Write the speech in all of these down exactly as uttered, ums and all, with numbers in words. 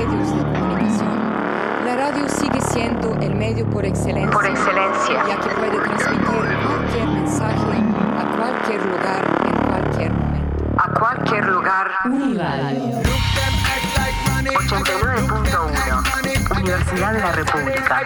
medios de comunicación, la radio sigue siendo el medio por excelencia, por excelencia, ya que puede transmitir cualquier mensaje a cualquier lugar, en cualquier momento. A cualquier lugar. Uniradio ochenta y nueve punto uno, Universidad de la República.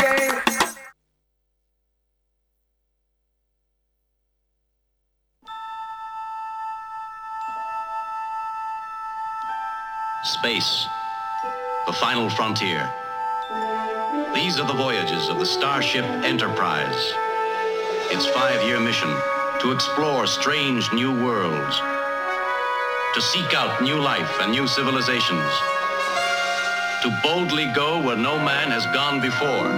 Space, the final frontier. These are the voyages of the Starship Enterprise. Its five-year mission, to explore strange new worlds, to seek out new life and new civilizations, to boldly go where no man has gone before.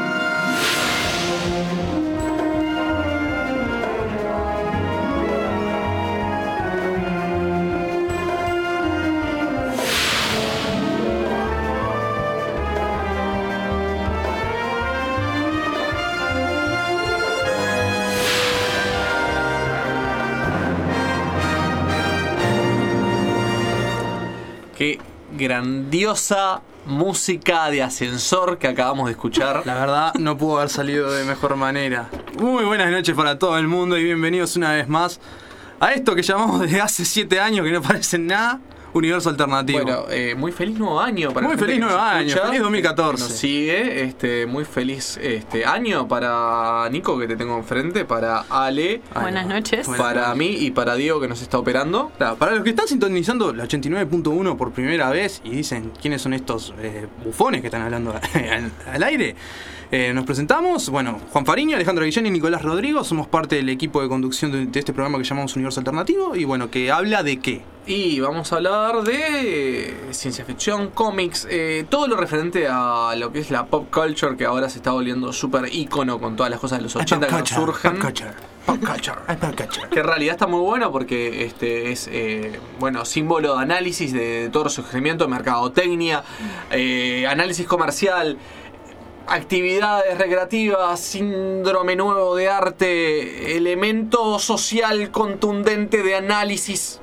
Qué grandiosa música de ascensor que acabamos de escuchar. La verdad, no pudo haber salido de mejor manera. Muy buenas noches para todo el mundo y bienvenidos una vez más a esto que llamamos desde hace siete años que no parece nada, Universo Alternativo. Bueno, eh, muy feliz nuevo año para Muy la gente feliz que nos nuevo año, escucha, feliz dos mil catorce. que nos sigue, este, muy feliz este año para Nico, que te tengo enfrente, para Ale, Buenas noches. para mí y para Diego, que nos está operando. Claro, para los que están sintonizando la ochenta y nueve punto uno por primera vez y dicen quiénes son estos eh, bufones que están hablando al, al aire, eh, nos presentamos. Bueno, Juan Fariña, Alejandro Guillén y Nicolás Rodrigo somos parte del equipo de conducción de, de este programa que llamamos Universo Alternativo. Y bueno, que habla de qué. Y vamos a hablar de ciencia ficción, cómics, eh, todo lo referente a lo que es la pop culture, que ahora se está volviendo súper ícono con todas las cosas de los ochenta que nos surgen. Pop culture. Pop culture. Pop culture. Que en realidad está muy bueno porque este es eh, bueno, símbolo de análisis de, de todo el surgimiento de mercadotecnia, eh, análisis comercial, actividades recreativas, síndrome nuevo de arte, elemento social contundente de análisis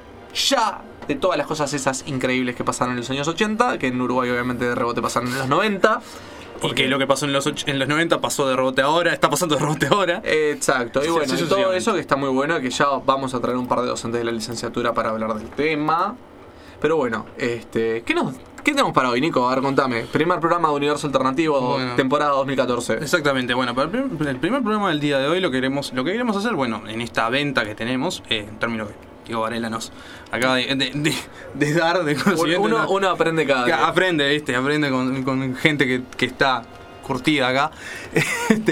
ya de todas las cosas esas increíbles que pasaron en los años ochenta, que en Uruguay obviamente de rebote pasaron en los noventa. Y que lo que pasó en los, och- en los noventa pasó de rebote ahora, está pasando de rebote ahora. Exacto, y Sí, bueno, sí, y todo sucesivamente. eso que está muy bueno, que ya vamos a traer un par de docentes de la licenciatura para hablar del tema. Pero bueno, este, ¿qué nos qué tenemos para hoy, Nico? A ver, contame. Primer programa de Universo Alternativo, Bueno. temporada dos mil catorce. Exactamente, bueno, para el primer, el primer programa del día de hoy lo queremos, lo que queremos hacer, bueno, en esta venta que tenemos, eh, en términos que Diego Varela nos acaba de, de, de, de dar de conocimiento. Uno, ¿no? uno aprende cada Que día. aprende, ¿viste? Aprende con, con gente que, que está curtida acá. Este,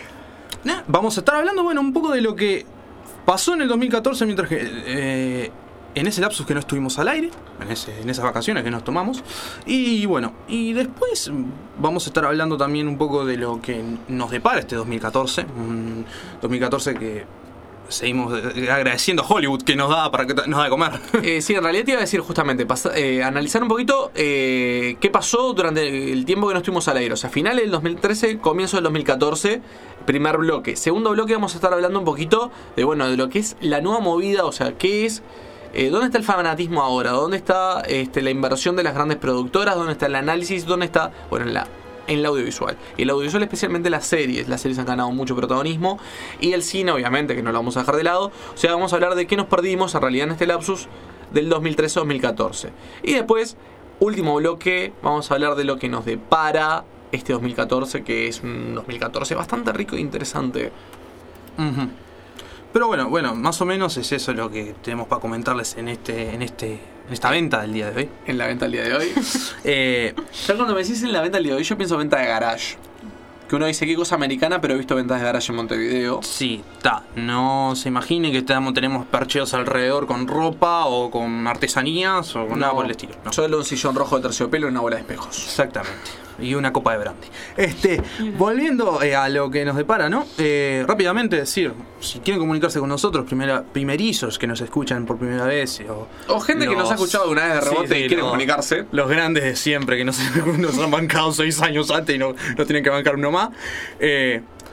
nah, vamos a estar hablando, bueno, un poco de lo que pasó en el dos mil catorce mientras que... Eh, en ese lapsus que no estuvimos al aire, en, ese, en esas vacaciones que nos tomamos. Y bueno, y después vamos a estar hablando también un poco de lo que nos depara este dos mil catorce. Un dos mil catorce que seguimos agradeciendo a Hollywood que nos da para que nos da de comer. Eh, sí, en realidad te iba a decir justamente, pasa, eh, analizar un poquito eh, qué pasó durante el tiempo que no estuvimos al aire. O sea, finales del dos mil trece, comienzo del dos mil catorce, primer bloque. Segundo bloque vamos a estar hablando un poquito de, bueno, de lo que es la nueva movida, o sea, qué es... Eh, ¿Dónde está el fanatismo ahora? ¿Dónde está este, la inversión de las grandes productoras? ¿Dónde está el análisis? ¿Dónde está, bueno, en la, en el audiovisual? Y el audiovisual, especialmente las series. Las series han ganado mucho protagonismo. Y el cine, obviamente, que no lo vamos a dejar de lado. O sea, vamos a hablar de qué nos perdimos en realidad en este lapsus del dos mil trece a dos mil catorce. Y después, último bloque, vamos a hablar de lo que nos depara este dos mil catorce, que es un dos mil catorce bastante rico e interesante. Uh-huh. Pero bueno, bueno, más o menos es eso lo que tenemos para comentarles en este, en este, en esta venta del día de hoy. En la venta del día de hoy. Eh, Ya cuando me decís en la venta del día de hoy, yo pienso venta de garage. Que uno dice qué cosa americana, pero he visto ventas de garage en Montevideo. sí, está. No se imagine que estamos, tenemos percheos alrededor con ropa o con artesanías o con nada por el estilo. No. Solo un sillón rojo de terciopelo y una bola de espejos. Exactamente. Y una copa de brandy. Este, volviendo eh, a lo que nos depara, ¿no? Eh, rápidamente decir, si quieren comunicarse con nosotros, primera, primerizos que nos escuchan por primera vez. O, O gente que nos ha escuchado una vez de rebote Sí, sí, y quiere no. comunicarse. Los grandes de siempre que nos, nos han bancado seis años antes y no, no tienen que bancar uno más. Eh,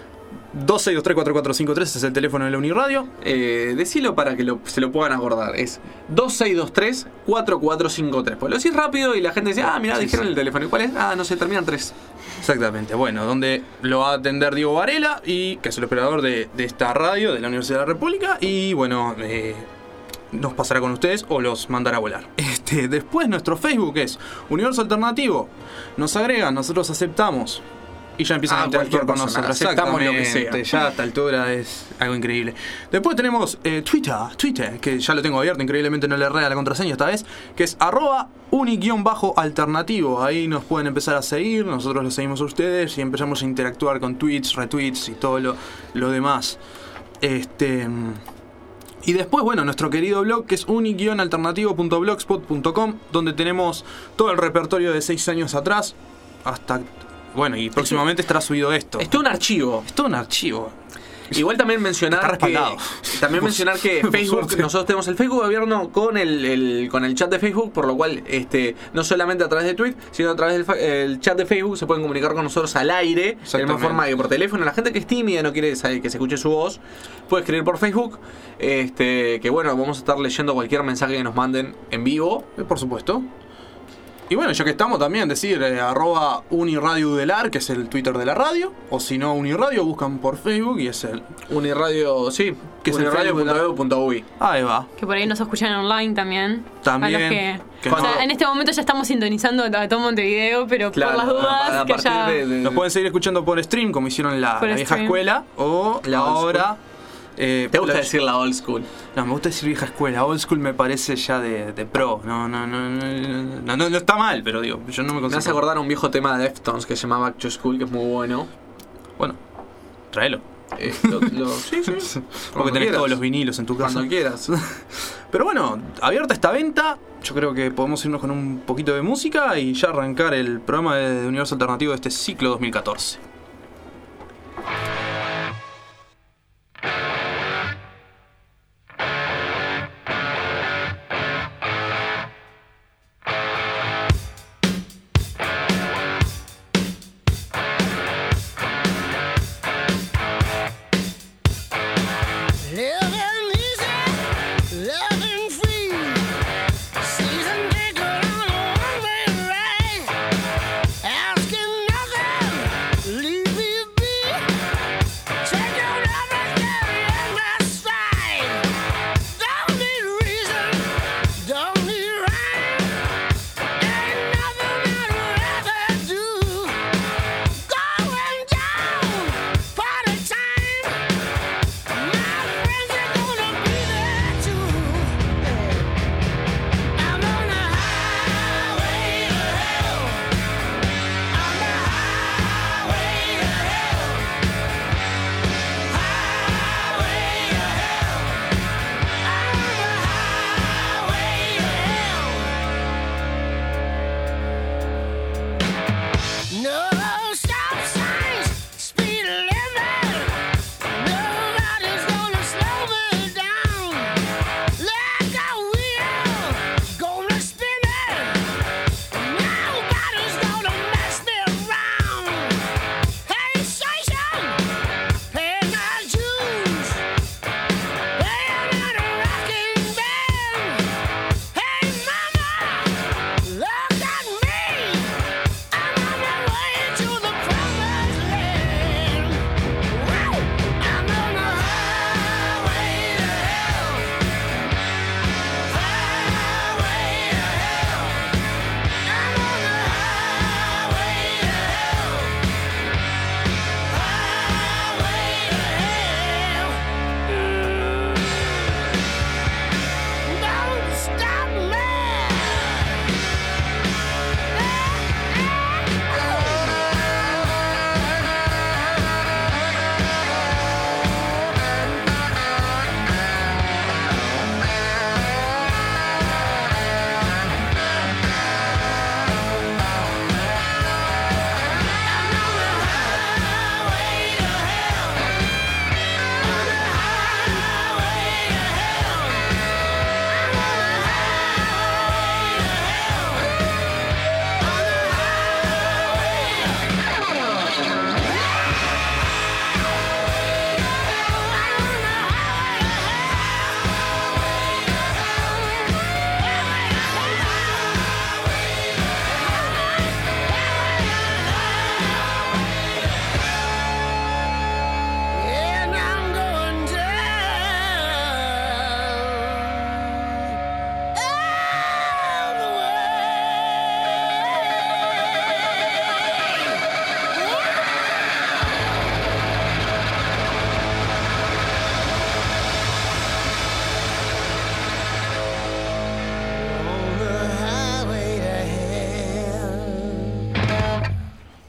dos seis dos tres cuatro cuatro cinco tres es el teléfono de la Uniradio. Eh, decilo para que lo- se lo puedan acordar. Es dos seis dos tres cuatro cuatro cinco tres. Pues lo decís rápido y la gente dice, ah, mirá, Sí, dijeron sí. el teléfono. ¿Y cuál es? Ah, no sé, terminan tres. Exactamente, bueno, donde lo va a atender Diego Varela, y que es el operador de, de esta radio de la Universidad de la República, y bueno, eh, nos pasará con ustedes o los mandará a volar. Este, después nuestro Facebook es Universo Alternativo, nos agregan, nosotros aceptamos. Y ya empiezan Ah, a interactuar con cualquier persona, nosotros. aceptamos lo que Exactamente, sea. ya a esta altura es algo increíble. Después tenemos eh, Twitter, Twitter, que ya lo tengo abierto, increíblemente no le erré a la contraseña esta vez, que es arroba uni-alternativo. Ahí nos pueden empezar a seguir, nosotros los seguimos a ustedes y empezamos a interactuar con tweets, retweets y todo lo, lo demás. Este... Y después, bueno, nuestro querido blog, que es uni-alternativo punto blogspot punto com, donde tenemos todo el repertorio de seis años atrás hasta... Bueno, y próximamente estará subido esto. Es todo un archivo. Es todo un archivo. Igual también mencionar Está que respaldado. también Por- mencionar que por Facebook, suerte. nosotros tenemos el Facebook abierto con el, el- con el chat de Facebook, por lo cual este no solamente a través de Tweet, sino a través del fa- el chat de Facebook se pueden comunicar con nosotros al aire, de la misma Exactamente. forma que por teléfono. La gente que es tímida, no quiere saber que se escuche su voz, puede escribir por Facebook, este que bueno, vamos a estar leyendo cualquier mensaje que nos manden en vivo. Eh, Por supuesto. Y bueno, ya que estamos también, decir eh, arroba Uniradioudelar, que es el Twitter de la radio. O si no, Uniradio, buscan por Facebook y es el... Uniradio, sí, Que es el uniradio punto Facebook edu punto uy. Ahí va. Que por ahí nos escuchan online también. También, A los que, que o sea, no. en este momento ya estamos sintonizando a todo Montevideo, pero Claro, por las dudas a- a que partir ya... de- de- Nos pueden seguir escuchando por stream, como hicieron la, Por la vieja stream. escuela. O La old ahora... eh, ¿Te gusta la- decir la old school? No, me gusta decir vieja escuela. Old school me parece ya de, de pro. No, no, no, no, no, no, no está mal, pero digo, yo no me Me hace considero... acordar a un viejo tema de Deftones que se llama Back to School, que es muy bueno. Bueno, tráelo. Eh, lo- lo- sí, sí. Porque Cuando tenés quieras. todos los vinilos en tu casa. Cuando quieras. Pero bueno, abierta esta venta, yo creo que podemos irnos con un poquito de música y ya arrancar el programa de Universo Alternativo de este ciclo dos mil catorce. Living easy, loving free. Season ticket on a one-way ride. Asking nothing,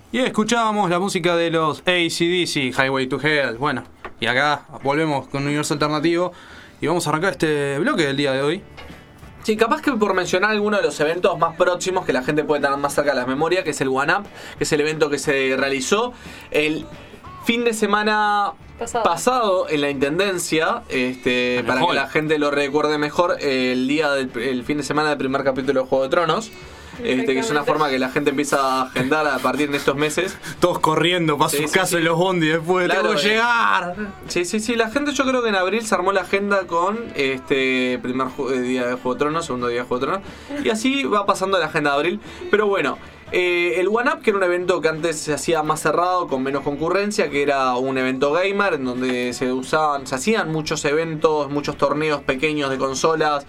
Y escuchábamos la música de los A C D C, Highway to Hell. Bueno, y acá volvemos con Universo Alternativo y vamos a arrancar este bloque del día de hoy. Sí, capaz que por mencionar alguno de los eventos más próximos que la gente puede tener más cerca de las memorias, que es el One Up, que es el evento que se realizó el fin de semana Pasado. pasado en la Intendencia, este, En el para hall. que la gente lo recuerde mejor, el día del el fin de semana del primer capítulo de Juego de Tronos. Este, que es una forma que la gente empieza a agendar a partir de estos meses. Todos corriendo para Sí, sus sí, casas sí. en los bondis después, Claro, tengo que eh. llegar. Sí, sí, sí, la gente yo creo que en abril se armó la agenda con este primer ju- eh, día de Juego de Tronos, segundo día de Juego de Tronos, y así va pasando la agenda de abril. Pero bueno, eh, el One Up, que era un evento que antes se hacía más cerrado, con menos concurrencia, que era un evento gamer en donde se usaban, se hacían muchos eventos, muchos torneos pequeños de consolas,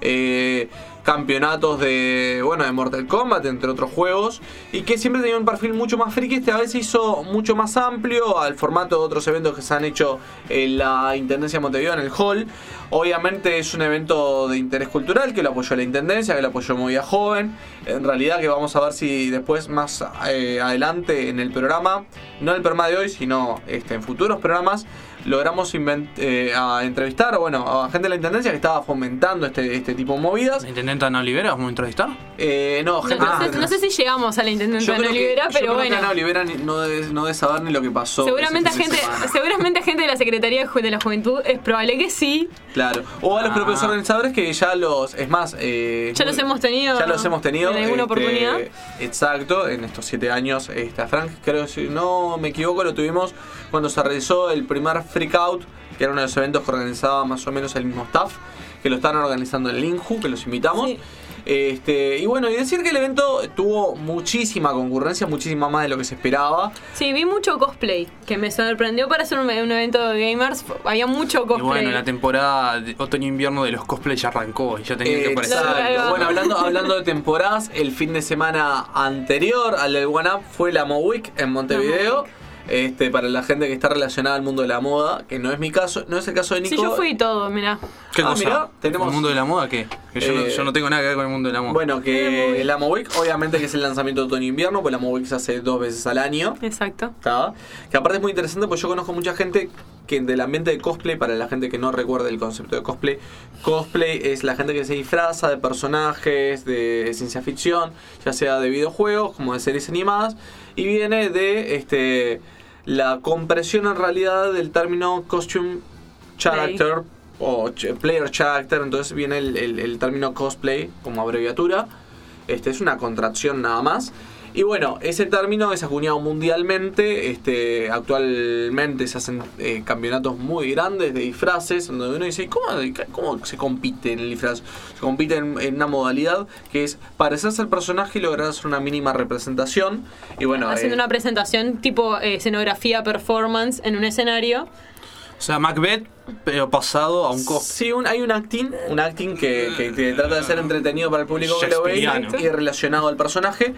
eh, campeonatos de, bueno, de Mortal Kombat, entre otros juegos, y que siempre tenía un perfil mucho más friki. Esta vez se hizo mucho más amplio al formato de otros eventos que se han hecho en la Intendencia de Montevideo, en el hall. Obviamente es un evento de interés cultural que lo apoyó la Intendencia, que lo apoyó Movida Joven. En realidad que vamos a ver si después más eh, adelante en el programa, no en el programa de hoy, sino este, en futuros programas, logramos invent- eh, a entrevistar, bueno, a gente de la Intendencia que estaba fomentando este, este tipo de movidas. ¿La intendenta Ana Olivera vamos a entrevistar? Eh, no, No, gente no de sé, no sé si llegamos a la intendente Yo de creo que- Olivera, yo pero creo bueno. que Ana Olivera ni- no debe, no debe saber ni lo que pasó. Seguramente a ese fin de gente, semana. seguramente a gente de la Secretaría de Ju- de la Juventud es probable que sí. Claro. O a los Ah. propios organizadores que ya los. Es más. Eh, Ya los hemos tenido Ya los hemos tenido. en alguna este, oportunidad. Exacto, en estos siete años. Este, a Frank, creo que si no me equivoco, lo tuvimos cuando se realizó el primer Freak Out, que era uno de los eventos que organizaba más o menos el mismo staff, que lo están organizando en el Inju, que los invitamos. Sí. Este, y bueno, y decir que el evento tuvo muchísima concurrencia, muchísima más de lo que se esperaba. Sí, vi mucho cosplay, que me sorprendió para ser un, un evento de gamers. Había mucho Y cosplay. bueno, la temporada de otoño-invierno de los cosplays ya arrancó y ya tenía que aparecer. Claro. Exacto. Bueno, hablando, hablando de temporadas, el fin de semana anterior al del One Up fue la Mo Week en Montevideo. Este, para la gente que está relacionada al mundo de la moda, que no es mi caso, no es el caso de Nico. Sí, yo fui y todo, mirá. ¿Qué Ah, cosa? mirá, tenemos- ¿El mundo de la moda qué? Que yo, no, Eh, yo no tengo nada que ver con el mundo de la moda. Bueno, Eh, que muy- la Mo Week, obviamente que es el lanzamiento de otoño-invierno, pues la Mo Week se hace dos veces al año. Exacto. ¿Está? Que aparte es muy interesante porque yo conozco mucha gente que del ambiente de cosplay, para la gente que no recuerda el concepto de cosplay, cosplay es la gente que se disfraza de personajes de ciencia ficción, ya sea de videojuegos como de series animadas, y viene de este la compresión en realidad del término costume character o ch- player character, entonces viene el, el- el término cosplay como abreviatura. Este es una contracción nada más. Y bueno, ese término es acuñado mundialmente. Este, actualmente se hacen eh, campeonatos muy grandes de disfraces, en donde uno dice, ¿cómo, cómo se compite en el disfraz? Se compite en, en una modalidad que es parecerse al personaje y lograr hacer una mínima representación. Y bueno, Haciendo eh, una presentación tipo eh, escenografía, performance en un escenario. O sea, Macbeth, pero pasado a un cosplay. Sí, un- hay un acting, un acting que, que- que trata de ser entretenido para el público que lo ve y, Shakespeareano. y relacionado al personaje.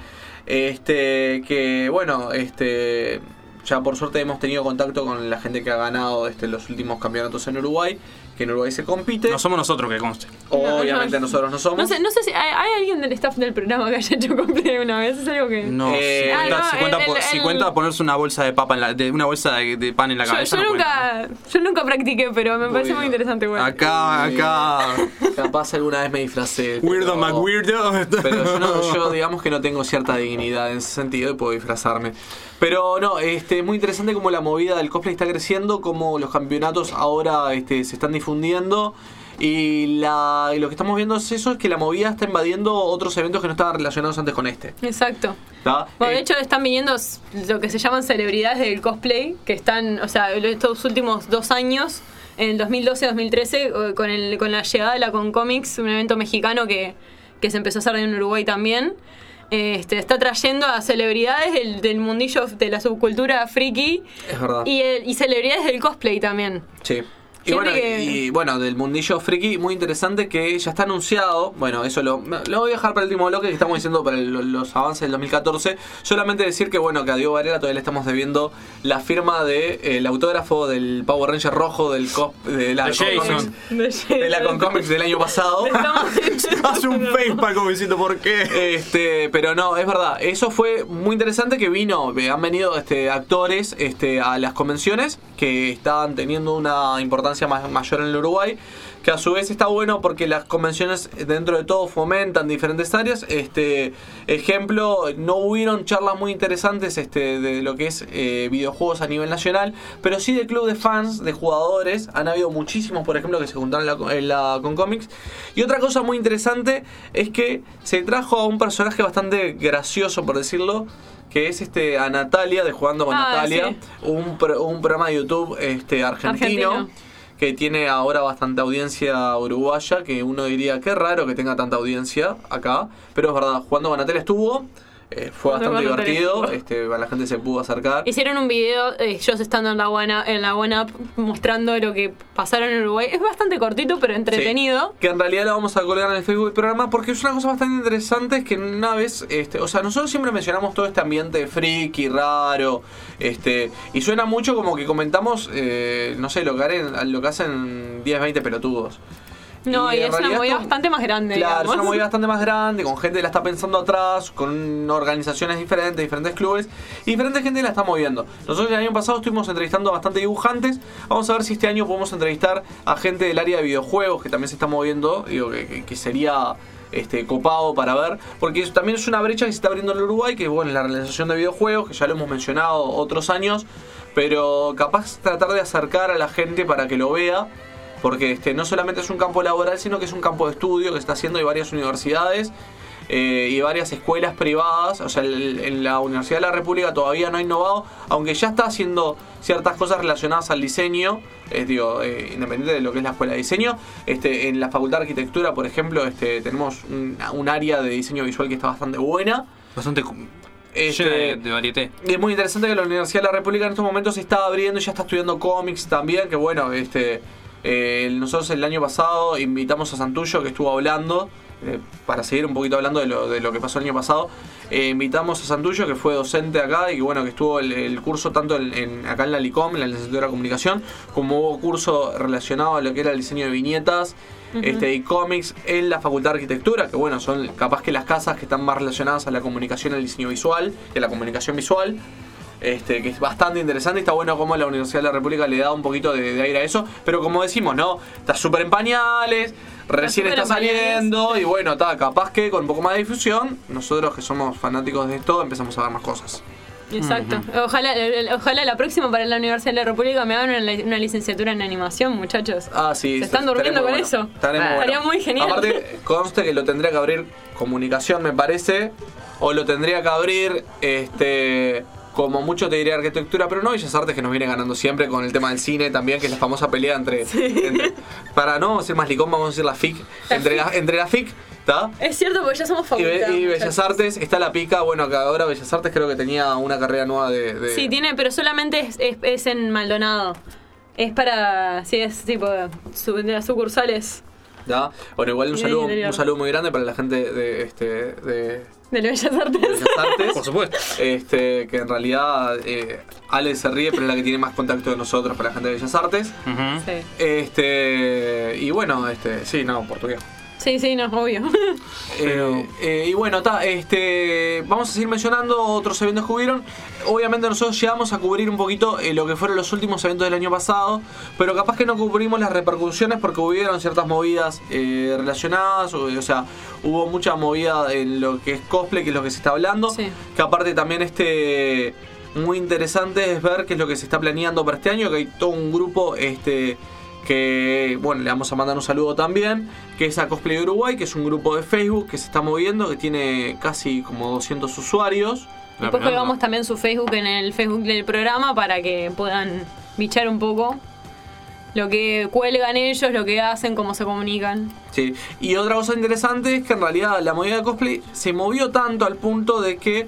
Este, que bueno, este, ya por suerte hemos tenido contacto con la gente que ha ganado este, los últimos campeonatos en Uruguay, que en Uruguay se compite. No somos nosotros, que conste. Obviamente No, no. nosotros no somos. No sé, no sé si hay, hay alguien del staff del programa que haya hecho cosplay una vez. Es algo que. No, Eh, si, cuenta, ah, no, si, cuenta el- por- el- si el- cuenta ponerse una bolsa de papa en la, de una bolsa de, de pan en la Yo, cabeza. yo no nunca, cuenta, yo nunca practiqué, pero me parece Bueno. muy interesante. ¿no? Bueno. Acá, acá. Capaz alguna vez me disfracé. Weirdo pero- McWeirdo. Pero yo, no- yo digamos que no tengo cierta dignidad en ese sentido y puedo disfrazarme. Pero no, este, es muy interesante cómo la movida del cosplay está creciendo, cómo los campeonatos ahora este, se están difundiendo. Y, la, y lo que estamos viendo es eso, es que la movida está invadiendo otros eventos que no estaban relacionados antes con este. Exacto. ¿Está? Bueno, Eh, de hecho están viniendo s- lo que se llaman celebridades del cosplay, que están, o sea, estos últimos dos años, en el dos mil doce dos mil trece, eh, con, el, con la llegada de la Concomics, un evento mexicano que, que se empezó a hacer en Uruguay también, este, está trayendo a celebridades del, del mundillo de la subcultura friki Es verdad. y, el- y celebridades del cosplay también. Sí. Y bueno, que... y bueno, del mundillo friki, muy interesante que ya está anunciado. Bueno, eso lo, lo voy a dejar para el último bloque que estamos diciendo para el- los avances del dos mil catorce. Solamente decir que bueno, que a Diego Varela todavía le estamos debiendo la firma del de, el autógrafo del Power Ranger rojo del cos, de la De Jason. Concomics, de la Concomics del año pasado. Hace un facepalm como diciendo por qué. Este, pero no, es verdad, eso fue muy interesante que vino, eh, han venido este, actores este, a las convenciones que estaban teniendo una importancia más, mayor en el Uruguay, que a su vez está bueno porque las convenciones dentro de todo fomentan diferentes áreas. Este ejemplo, no hubieron charlas muy interesantes este, de lo que es eh, videojuegos a nivel nacional, pero sí de club de fans, de jugadores, han habido muchísimos, por ejemplo, que se juntaron en la, en la Concomics. Y otra cosa muy interesante es que se trajo a un personaje bastante gracioso, por decirlo, que es este a Natalia de Jugando con Ah, Natalia, sí. un, pro- un programa de YouTube este, argentino, Argentino. que tiene ahora bastante audiencia uruguaya, que uno diría que raro que tenga tanta audiencia acá, pero es verdad, Jugando con Natalia estuvo, eh, fue Jugando bastante con Natalia divertido, estuvo. este, la gente se pudo acercar. Hicieron un video, eh, ellos estando en la One Up, en la One Up, mostrando lo que pasaron en Uruguay. Es bastante cortito, pero entretenido. Sí, que en realidad lo vamos a colgar en el Facebook del programa porque es una cosa bastante interesante, es que una vez, este, o sea, nosotros siempre mencionamos todo este ambiente friki, raro, este, y suena mucho como que comentamos, eh, no sé, lo que, haren- lo que hacen diez, veinte pelotudos. No, y, en es una realidad movida esto- bastante más grande. Claro, es digamos. una movida bastante más grande, con gente que la está pensando atrás, con organizaciones diferentes, diferentes clubes, y diferente gente la está moviendo. Nosotros el año pasado estuvimos entrevistando a bastantes dibujantes. Vamos a ver si este año podemos entrevistar a gente del área de videojuegos que también se está moviendo, digo que, que- que sería este copado para ver, porque eso también es una brecha que se está abriendo en el Uruguay, que bueno, la realización de videojuegos, que ya lo hemos mencionado otros años, pero capaz tratar de acercar a la gente para que lo vea. Porque este, no solamente es un campo laboral, sino que es un campo de estudio que se está haciendo, hay varias universidades eh, y varias escuelas privadas. O sea, el- en la Universidad de la República todavía no ha innovado, aunque ya está haciendo ciertas cosas relacionadas al diseño, eh, digo, eh, independiente de lo que es la escuela de diseño. Este, en la Facultad de Arquitectura, por ejemplo, este, tenemos un, un área de diseño visual que está bastante buena. Bastante Este, llena de, de varieté. y es muy interesante que la Universidad de la República en estos momentos se está abriendo y ya está estudiando cómics también, que bueno, este eh, nosotros el año pasado invitamos a Santullo, que estuvo hablando, eh, para seguir un poquito hablando de lo, de lo que pasó el año pasado, eh, invitamos a Santullo, que fue docente acá y que bueno, que estuvo el, el curso tanto en, en- acá en la LICOM, en la licenciatura de comunicación, como hubo curso relacionado a lo que era el diseño de viñetas, este, y cómics en la Facultad de Arquitectura, que bueno, son capaz que las casas que están más relacionadas a la comunicación, al diseño visual y a la comunicación visual. Este, que es bastante interesante y está bueno como la Universidad de la República le da un poquito de, de aire a eso, pero como decimos, no, está súper en pañales, recién súper está en pañales. saliendo y bueno, está capaz que con un poco más de difusión, nosotros que somos fanáticos de esto empezamos a ver más cosas. Exacto. Ojalá, ojalá la próxima para la Universidad de la República me hagan una, una licenciatura en animación, muchachos. Ah, sí. Se están estaría durmiendo muy con bueno. eso. Estaría muy Estaría bueno. muy genial. Aparte, conste que lo tendría que abrir comunicación, me parece, o lo tendría que abrir, este, como mucho te diría arquitectura, pero no Bellas Artes, que nos viene ganando siempre con el tema del cine también, que es la famosa pelea entre, entre- para no decir más licón, vamos a decir la F I C, La entre F I la, entre la F I C, ¿está? Es cierto, porque ya somos Y, facultad. Be- y Bellas muchachos. Artes, está la pica, bueno, que ahora Bellas Artes creo que tenía una carrera nueva de... de- Sí, tiene, pero solamente es, es, es en Maldonado. Es para. Sí, es tipo. Su, de las sucursales ¿ya? Bueno, igual un Y del saludo, interior. un saludo muy grande para la gente de... este de de las Bellas de Artes. Bellas Artes. Por supuesto. Este, que en realidad eh, Ale se ríe, pero es la que tiene más contacto de nosotros para la gente de Bellas Artes. Ujú. Sí. Este, y bueno, este, sí, no, portugués. Sí, sí, no, obvio. Eh, eh, y bueno, ta, este, vamos a seguir mencionando otros eventos que hubieron. Obviamente nosotros llegamos a cubrir un poquito eh, lo que fueron los últimos eventos del año pasado, pero capaz que no cubrimos las repercusiones porque hubieron ciertas movidas eh, relacionadas, o, o sea, hubo mucha movida en lo que es cosplay, que es lo que se está hablando, Sí. que aparte también este muy interesante es ver qué es lo que se está planeando para este año, que hay todo un grupo este que, bueno, le vamos a mandar un saludo también, que es a Cosplay Uruguay, que es un grupo de Facebook que se está moviendo, que tiene casi como doscientos usuarios. Después colgamos también su Facebook en el Facebook del programa para que puedan bichar un poco. lo que cuelgan ellos, lo que hacen, cómo se comunican. Sí, y otra cosa interesante es que en realidad la movida de cosplay se movió tanto al punto de que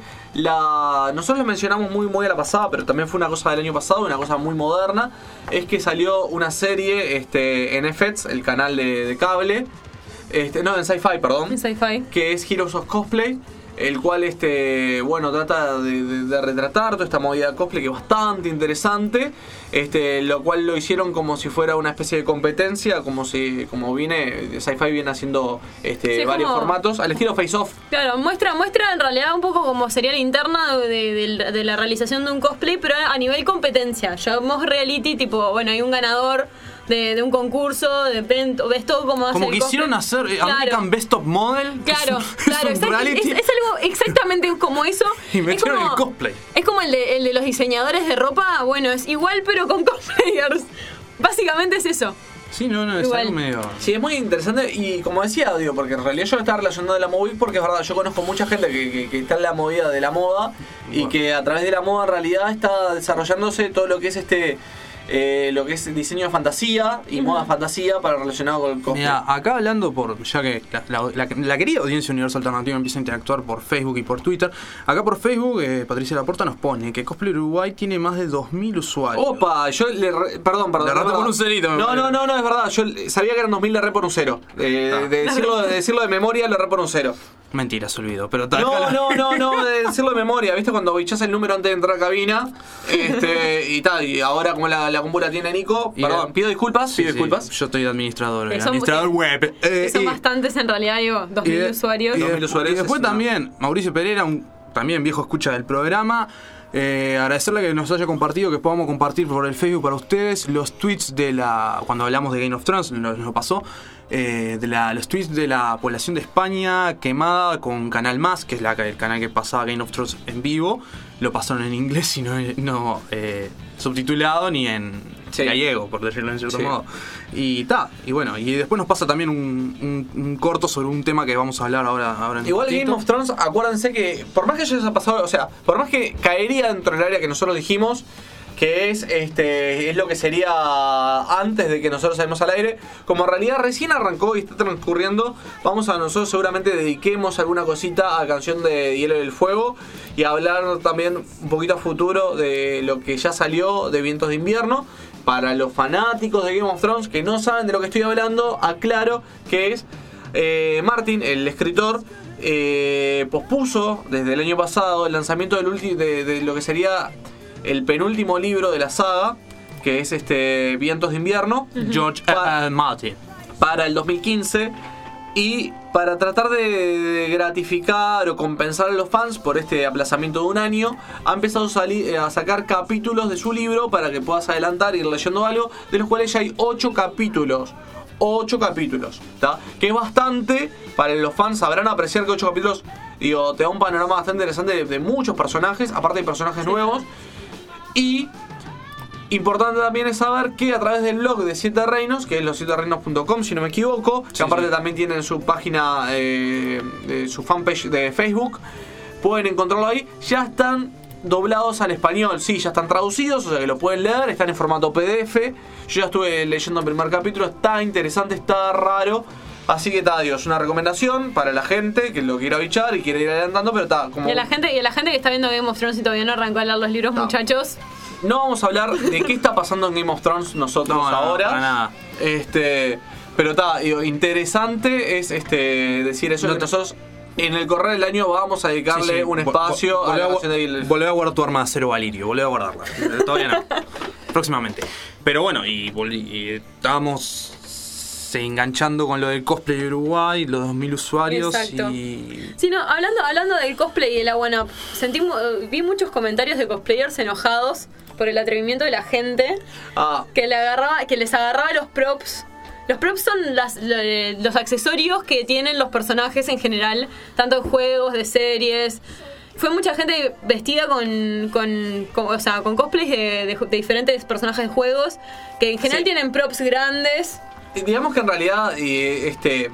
la nosotros lo mencionamos muy muy a la pasada, pero también fue una cosa del año pasado, una cosa muy moderna, es que salió una serie este, en F X, el canal de, de cable, este, no, en Sci-Fi, perdón, En Sci-Fi. que es Heroes of Cosplay, el cual este bueno trata de, de, de retratar toda esta movida de cosplay que es bastante interesante, este lo cual lo hicieron como si fuera una especie de competencia, como si como viene Sci-Fi viene haciendo este Sí, varios como- formatos al estilo Face Off. Claro, muestra, muestra en realidad un poco como sería la interna de, de- de la realización de un cosplay, pero a nivel competencia. Llamamos reality, tipo, bueno, hay un ganador de, de un concurso, de repente, ves todo como hace Como el quisieron cosplay. hacer eh, Claro. American Best Top Model. que Claro, es un- claro, es un exacto, reality. es, es algo exactamente como eso. Y Es metieron como- el cosplay. Es como el de, el de los diseñadores de ropa, bueno, es igual pero con cosplayers. Básicamente es eso. Sí, no, no, es Igual. algo medio. Sí, es muy interesante y como decía, digo, porque en realidad yo estaba relacionado de la movie porque es verdad, yo conozco mucha gente que, que, que está en la movida de la moda y Bueno. que a través de la moda en realidad está desarrollándose todo lo que es este eh, lo que es diseño de fantasía y moda fantasía para relacionado con el cosplay. Mira, acá hablando por, ya que la, la- la- la querida audiencia Universo Alternativo empieza a interactuar por Facebook y por Twitter, acá por Facebook eh, Patricia Laporta nos pone que Cosplay Uruguay tiene más de dos mil usuarios. Opa, yo le re- perdón, perdón. Le es erraste verdad. por un cerito, me No, parece. no, no, no, es verdad. Yo sabía que eran dos mil, le erré por un cero. Eh, Ah. de, decirlo, de decirlo de memoria, lo erré por un cero. Mentira, se olvidó, pero ta- No, acá la- no, no, no, de decirlo de memoria. ¿Viste cuando bichás el número antes de entrar a cabina? Este, y tal, y ahora como la, la computadora tiene Nico, Y perdón, de- pido disculpas, Sí, pido sí, disculpas. yo estoy de administrador, Que el son- administrador web. Eh, Que son y- bastantes en realidad, digo, dos y mil de- usuarios. Y, dos de- mil usuarios y después es una- también Mauricio Pereira, un también viejo escucha del programa. Eh, agradecerle que nos haya compartido, que podamos compartir por el Facebook para ustedes los tweets de la. Cuando hablamos de Game of Thrones, nos lo pasó. Eh, de la, los tweets de la población de España quemada con Canal Más, que es la, el canal que pasaba Game of Thrones en vivo. Lo pasaron en inglés y no, no eh, subtitulado ni en Sí. gallego, por decirlo en cierto Sí. modo. Y ta, y bueno, y después nos pasa también un, un- un corto sobre un tema que vamos a hablar ahora, ahora en un Igual ratito. Game of Thrones, acuérdense que por más que ya se ha pasado, o sea, por más que caería dentro del área que nosotros dijimos, que es este es lo que sería antes de que nosotros salimos al aire, como en realidad recién arrancó y está transcurriendo, vamos a nosotros seguramente dediquemos alguna cosita a Canción de Hielo y el Fuego y a hablar también un poquito a futuro de lo que ya salió de Vientos de Invierno. Para los fanáticos de Game of Thrones que no saben de lo que estoy hablando, aclaro que es eh, Martin, el escritor, eh, pospuso desde el año pasado el lanzamiento del ulti- de, de lo que sería el penúltimo libro de la saga, que es este Vientos de Invierno, George Pa- R. R. Martin. para el dos mil quince. Y para tratar de, de gratificar o compensar a los fans por este aplazamiento de un año, ha empezado a, salir, a sacar capítulos de su libro para que puedas adelantar y ir leyendo algo, de los cuales ya hay ocho capítulos. ocho capítulos, ¿tá? Que es bastante, para los fans sabrán apreciar que ocho capítulos, digo, te da un panorama bastante interesante de, de muchos personajes, aparte de personajes nuevos. Y importante también es saber que a través del blog de Siete Reinos, que es los siete reinos punto com si no me equivoco, que Sí, aparte sí. también tienen su página, eh, de su fanpage de Facebook, pueden encontrarlo ahí, ya están doblados al español, sí, ya están traducidos, o sea que lo pueden leer, están en formato P D F. Yo ya estuve leyendo el primer capítulo, está interesante, está raro. Así que está, digo, es una recomendación para la gente que lo quiera bichar y quiere ir adelantando, pero está como... Y a la gente, y a la gente que está viendo Game of Thrones y todavía no arrancó a leer los libros, No. muchachos. No vamos a hablar de qué está pasando en Game of Thrones nosotros No, no, ahora. para nada. Este, pero está, digo, interesante es este decir eso, No que te- nosotros en el correr del año vamos a dedicarle Sí, sí. un Vo- espacio vo- a la volvé canción de gu- Volvé a guardar tu arma de acero Valirio, volvé a guardarla. Eh, Todavía no. Próximamente. Pero bueno, y, vol- y estábamos se enganchando con lo del cosplay de Uruguay, los dos mil usuarios Exacto. y... Sí, no, hablando, hablando del cosplay y de la one up, sentí, mu- vi muchos comentarios de cosplayers enojados por el atrevimiento de la gente Ah, que le agarraba, que les agarraba los props. Los props son las, lo- los accesorios que tienen los personajes en general, tanto de juegos, de series. Fue mucha gente vestida con, con, con- o sea, con cosplays de, de- de diferentes personajes de juegos, que en general Sí. tienen props grandes. digamos que en realidad eh, este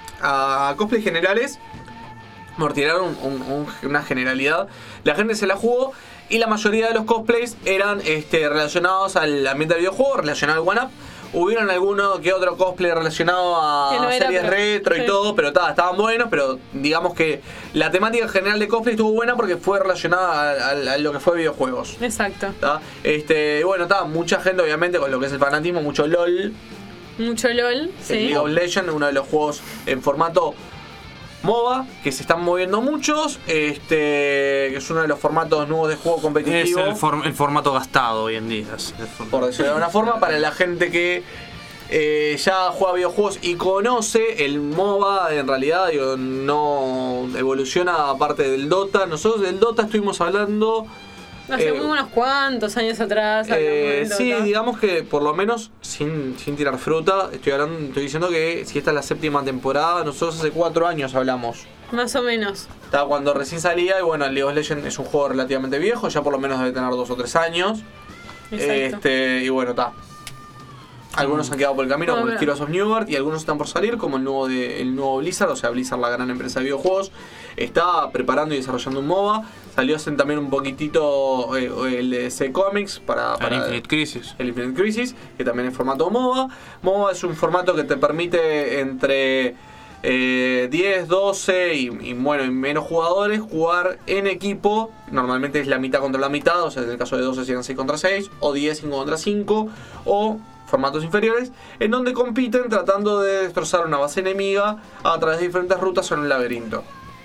a cosplays generales por tirar un- un- un- una generalidad, la gente se la jugó y la mayoría de los cosplays eran este, relacionados al ambiente del videojuego, relacionados al one-up hubieron alguno que otro cosplay relacionado a Que no era, series pero- retro y sí. todo, pero ta, estaban buenos, pero digamos que la temática general de cosplay estuvo buena porque fue relacionada a, a- a lo que fue videojuegos. Exacto. ¿Tá? Este, bueno, está mucha gente obviamente con lo que es el fanatismo, mucho LOL, Mucho LOL, el sí. League of Legends, uno de los juegos en formato MOBA, que se están moviendo muchos, este, que es uno de los formatos nuevos de juego Es competitivo, el, form- el formato gastado hoy en día. es el formato. por decirlo de alguna forma, para la gente que eh, ya juega videojuegos y conoce el MOBA, en realidad digo, no evoluciona aparte del Dota. Nosotros del Dota estuvimos hablando... Hace eh, unos cuantos años atrás. Eh, hablamos del sí, Dota. digamos que por lo menos, sin, sin tirar fruta, estoy hablando, estoy diciendo que si esta es la séptima temporada, nosotros hace cuatro años hablamos. Más o menos. Estaba cuando recién salía y bueno, el League of Legends es un juego relativamente viejo, ya por lo menos debe tener dos o tres años. Exacto. Este, y bueno, está. Algunos han quedado por el camino, No, como el pero- Heroes of Newgard, y algunos están por salir, como el nuevo de, el nuevo Blizzard, o sea, Blizzard, la gran empresa de videojuegos, está preparando y desarrollando un MOBA. Salió hace también un poquitito eh, el de C Comics para, El para Infinite Crisis. el Infinite Crisis, que también es formato MOBA. MOBA es un formato que te permite entre eh, diez, doce y, y bueno, y menos jugadores jugar en equipo. Normalmente es la mitad contra la mitad, o sea, en el caso de doce serían seis contra seis, o diez, cinco contra cinco, o formatos inferiores, en donde compiten tratando de destrozar una base enemiga a través de diferentes rutas o en un laberinto.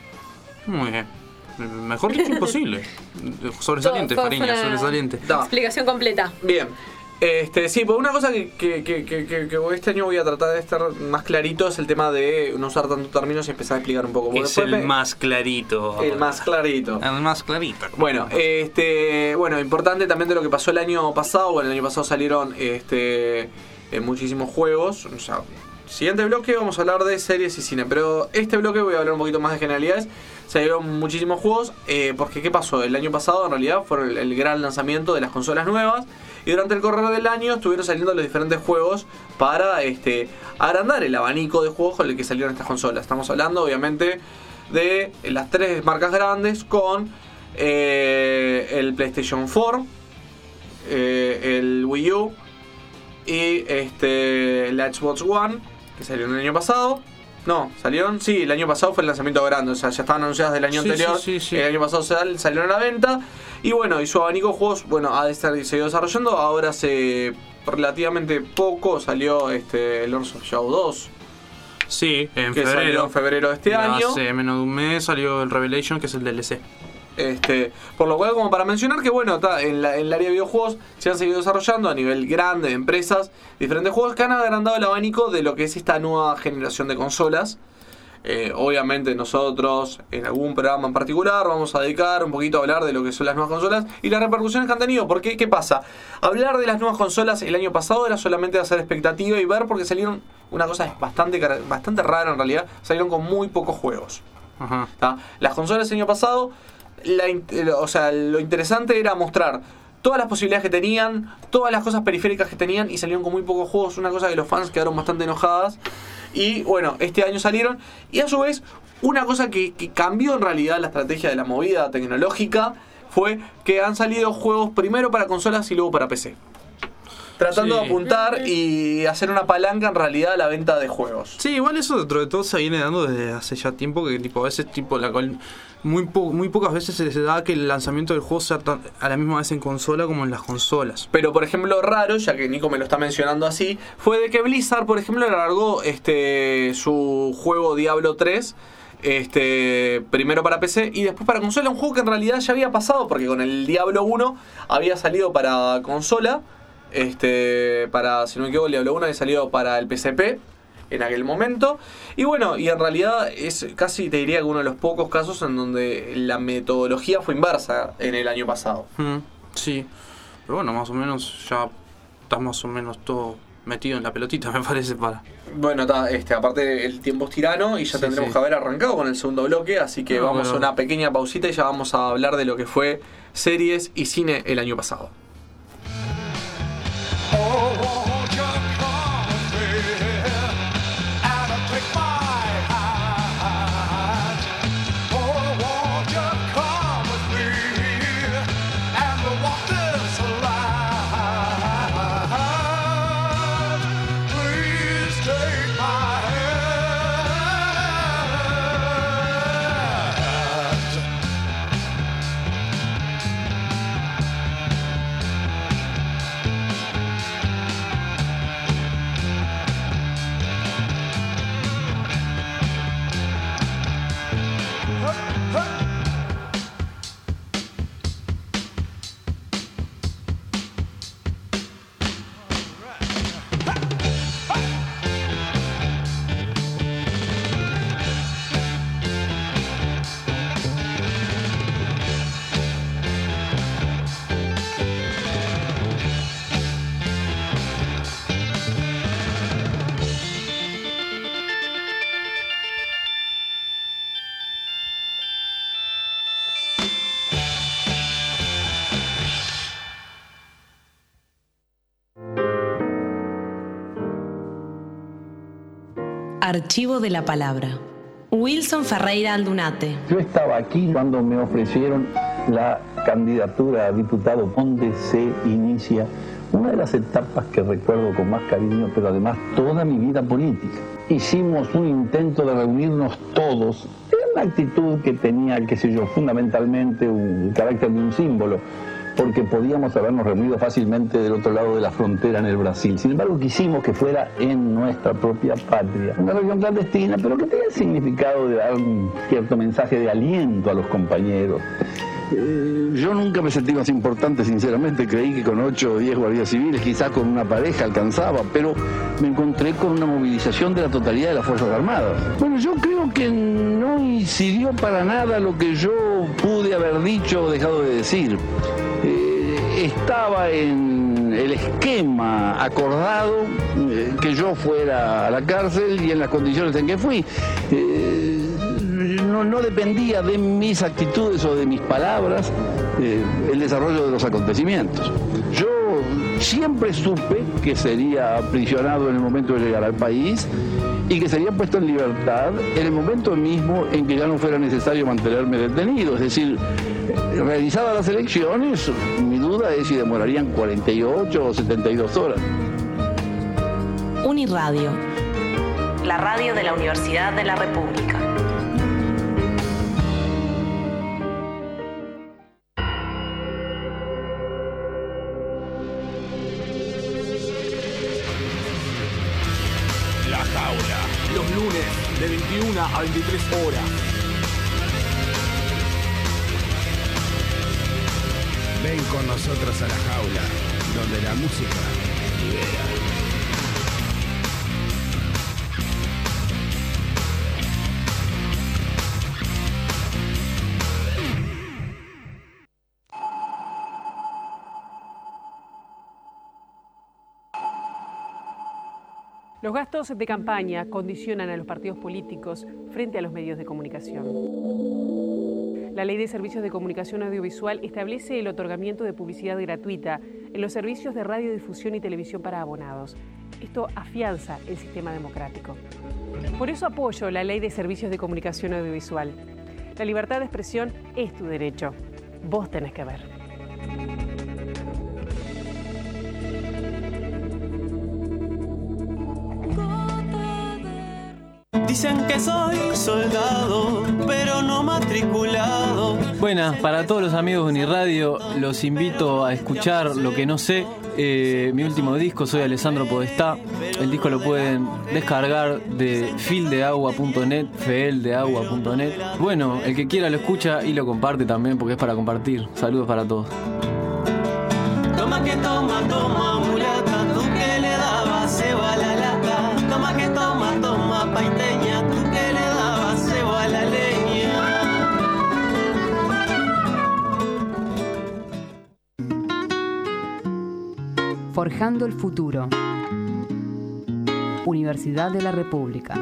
Muy bien. Mejor dicho, imposible. Sobresaliente, Todo- todo Fariña, fuera- sobresaliente. Da. Explicación completa. Bien. Este, sí, pues una cosa que, que, que, que, que- que este año voy a tratar de estar más clarito es el tema de no usar tantos términos y empezar a explicar un poco. porque Es después el me- más clarito. el más clarito. El más clarito. Bueno, este, bueno, importante también de lo que pasó el año pasado. Bueno, el año pasado salieron este eh, muchísimos juegos. O sea, siguiente bloque vamos a hablar de series y cine, pero este bloque voy a hablar un poquito más de generalidades. Salieron muchísimos juegos, eh, porque ¿qué pasó? El año pasado en realidad fue el, el gran lanzamiento de las consolas nuevas, y durante el correr del año estuvieron saliendo los diferentes juegos para este, agrandar el abanico de juegos con el que salieron estas consolas. Estamos hablando obviamente de las tres marcas grandes con eh, el PlayStation cuatro, eh, el Wii U y este, la Xbox One, que salieron el año pasado. No, salieron, sí, el año pasado fue el lanzamiento grande, o sea, ya estaban anunciadas del año Sí, anterior. sí, sí, sí. El año pasado sal- salieron a la venta. Y bueno, y su abanico de juegos, bueno, ha de estar seguido desarrollando. Ahora hace relativamente poco salió este Lords of Shadow dos, Sí, en que salió febrero. en febrero de este año. Hace menos de un mes salió el Revelation, que es el D L C. Este, por lo cual, como para mencionar que bueno, ta, en, la, en el área de videojuegos se han seguido desarrollando a nivel grande de empresas diferentes juegos que han agrandado el abanico de lo que es esta nueva generación de consolas. Eh, obviamente nosotros en algún programa en particular vamos a dedicar un poquito a hablar de lo que son las nuevas consolas y las repercusiones que han tenido. Porque, ¿qué pasa? Hablar de las nuevas consolas el año pasado era solamente hacer expectativa y ver, porque salieron, una cosa bastante, cara- bastante rara en realidad, salieron con muy pocos juegos. Ajá. ¿Tá? Las consolas el año pasado, la in- o sea, lo interesante era mostrar todas las posibilidades que tenían, todas las cosas periféricas que tenían, y salieron con muy pocos juegos, una cosa que los fans quedaron bastante enojadas. Y bueno, este año salieron, y a su vez, una cosa que, que cambió en realidad la estrategia de la movida tecnológica fue que han salido juegos primero para consolas y luego para P C. Tratando Sí. de apuntar y hacer una palanca en realidad a la venta de juegos. Sí, igual eso dentro de todo se viene dando desde hace ya tiempo, que tipo a veces tipo la cual muy po- muy pocas veces se se da que el lanzamiento del juego sea tan- a la misma vez en consola como en las consolas. Pero por ejemplo raro, ya que Nico me lo está mencionando así, fue de que Blizzard, por ejemplo, alargó este su juego Diablo tres, este primero para P C y después para consola, un juego que en realidad ya había pasado, porque con el Diablo uno había salido para consola, este para, si no me equivoco, el Diablo uno había salido para el P S P en aquel momento. Y bueno, y en realidad es casi, te diría, que uno de los pocos casos en donde la metodología fue inversa en el año pasado. Mm, sí, pero bueno, más o menos ya está más o menos todo metido en la pelotita, me parece, para... Bueno, ta, este, aparte el tiempo es tirano y ya Sí, tendremos sí. que haber arrancado con el segundo bloque, así que No, vamos pero- a una pequeña pausita y ya vamos a hablar de lo que fue series y cine el año pasado. Archivo de la Palabra. Wilson Ferreira Aldunate. Yo estaba aquí cuando me ofrecieron la candidatura a diputado, donde se inicia una de las etapas que recuerdo con más cariño, pero además toda mi vida política. Hicimos un intento de reunirnos todos, era una actitud que tenía, qué sé yo, fundamentalmente un carácter de un símbolo, porque podíamos habernos reunido fácilmente del otro lado de la frontera en el Brasil. Sin embargo, quisimos que fuera en nuestra propia patria. Una reunión clandestina, pero que tenía el significado de dar un cierto mensaje de aliento a los compañeros. Eh, yo nunca me sentí más importante, sinceramente. Creí que con ocho o diez guardias civiles, quizás con una pareja alcanzaba, pero me encontré con una movilización de la totalidad de las Fuerzas Armadas. Bueno, yo creo que no incidió para nada lo que yo pude haber dicho o dejado de decir. Eh, estaba en el esquema acordado eh, que yo fuera a la cárcel y en las condiciones en que fui. Eh, no, no dependía de mis actitudes o de mis palabras eh, el desarrollo de los acontecimientos. Yo siempre supe que sería aprisionado en el momento de llegar al país y que sería puesto en libertad en el momento mismo en que ya no fuera necesario mantenerme detenido. Es decir, realizadas las elecciones, mi duda es si demorarían cuarenta y ocho o setenta y dos horas. Uniradio, la radio de la Universidad de la República. La Jaula, los lunes de veintiuna a veintitrés horas. Ven con nosotros a la jaula, donde la música libera. Los gastos de campaña condicionan a los partidos políticos frente a los medios de comunicación. La Ley de Servicios de Comunicación Audiovisual establece el otorgamiento de publicidad gratuita en los servicios de radiodifusión y televisión para abonados. Esto afianza el sistema democrático. Por eso apoyo la Ley de Servicios de Comunicación Audiovisual. La libertad de expresión es tu derecho. Vos tenés que ver. Dicen que soy soldado, pero no matriculado. Buenas, para todos los amigos de Uniradio, los invito a escuchar Lo que no sé, eh, mi último disco. Soy Alessandro Podestá. El disco lo pueden descargar de fildeagua punto net, feldeagua punto net. Bueno, el que quiera lo escucha y lo comparte también, porque es para compartir. Saludos para todos. Toma que toma, toma, mulata, tú que le dabas cebo a la lata. Toma que toma, toma, paiteña, tú que le dabas cebo a la leña. Forjando el futuro. Universidad de la República.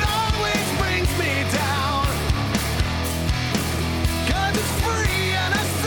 Free and I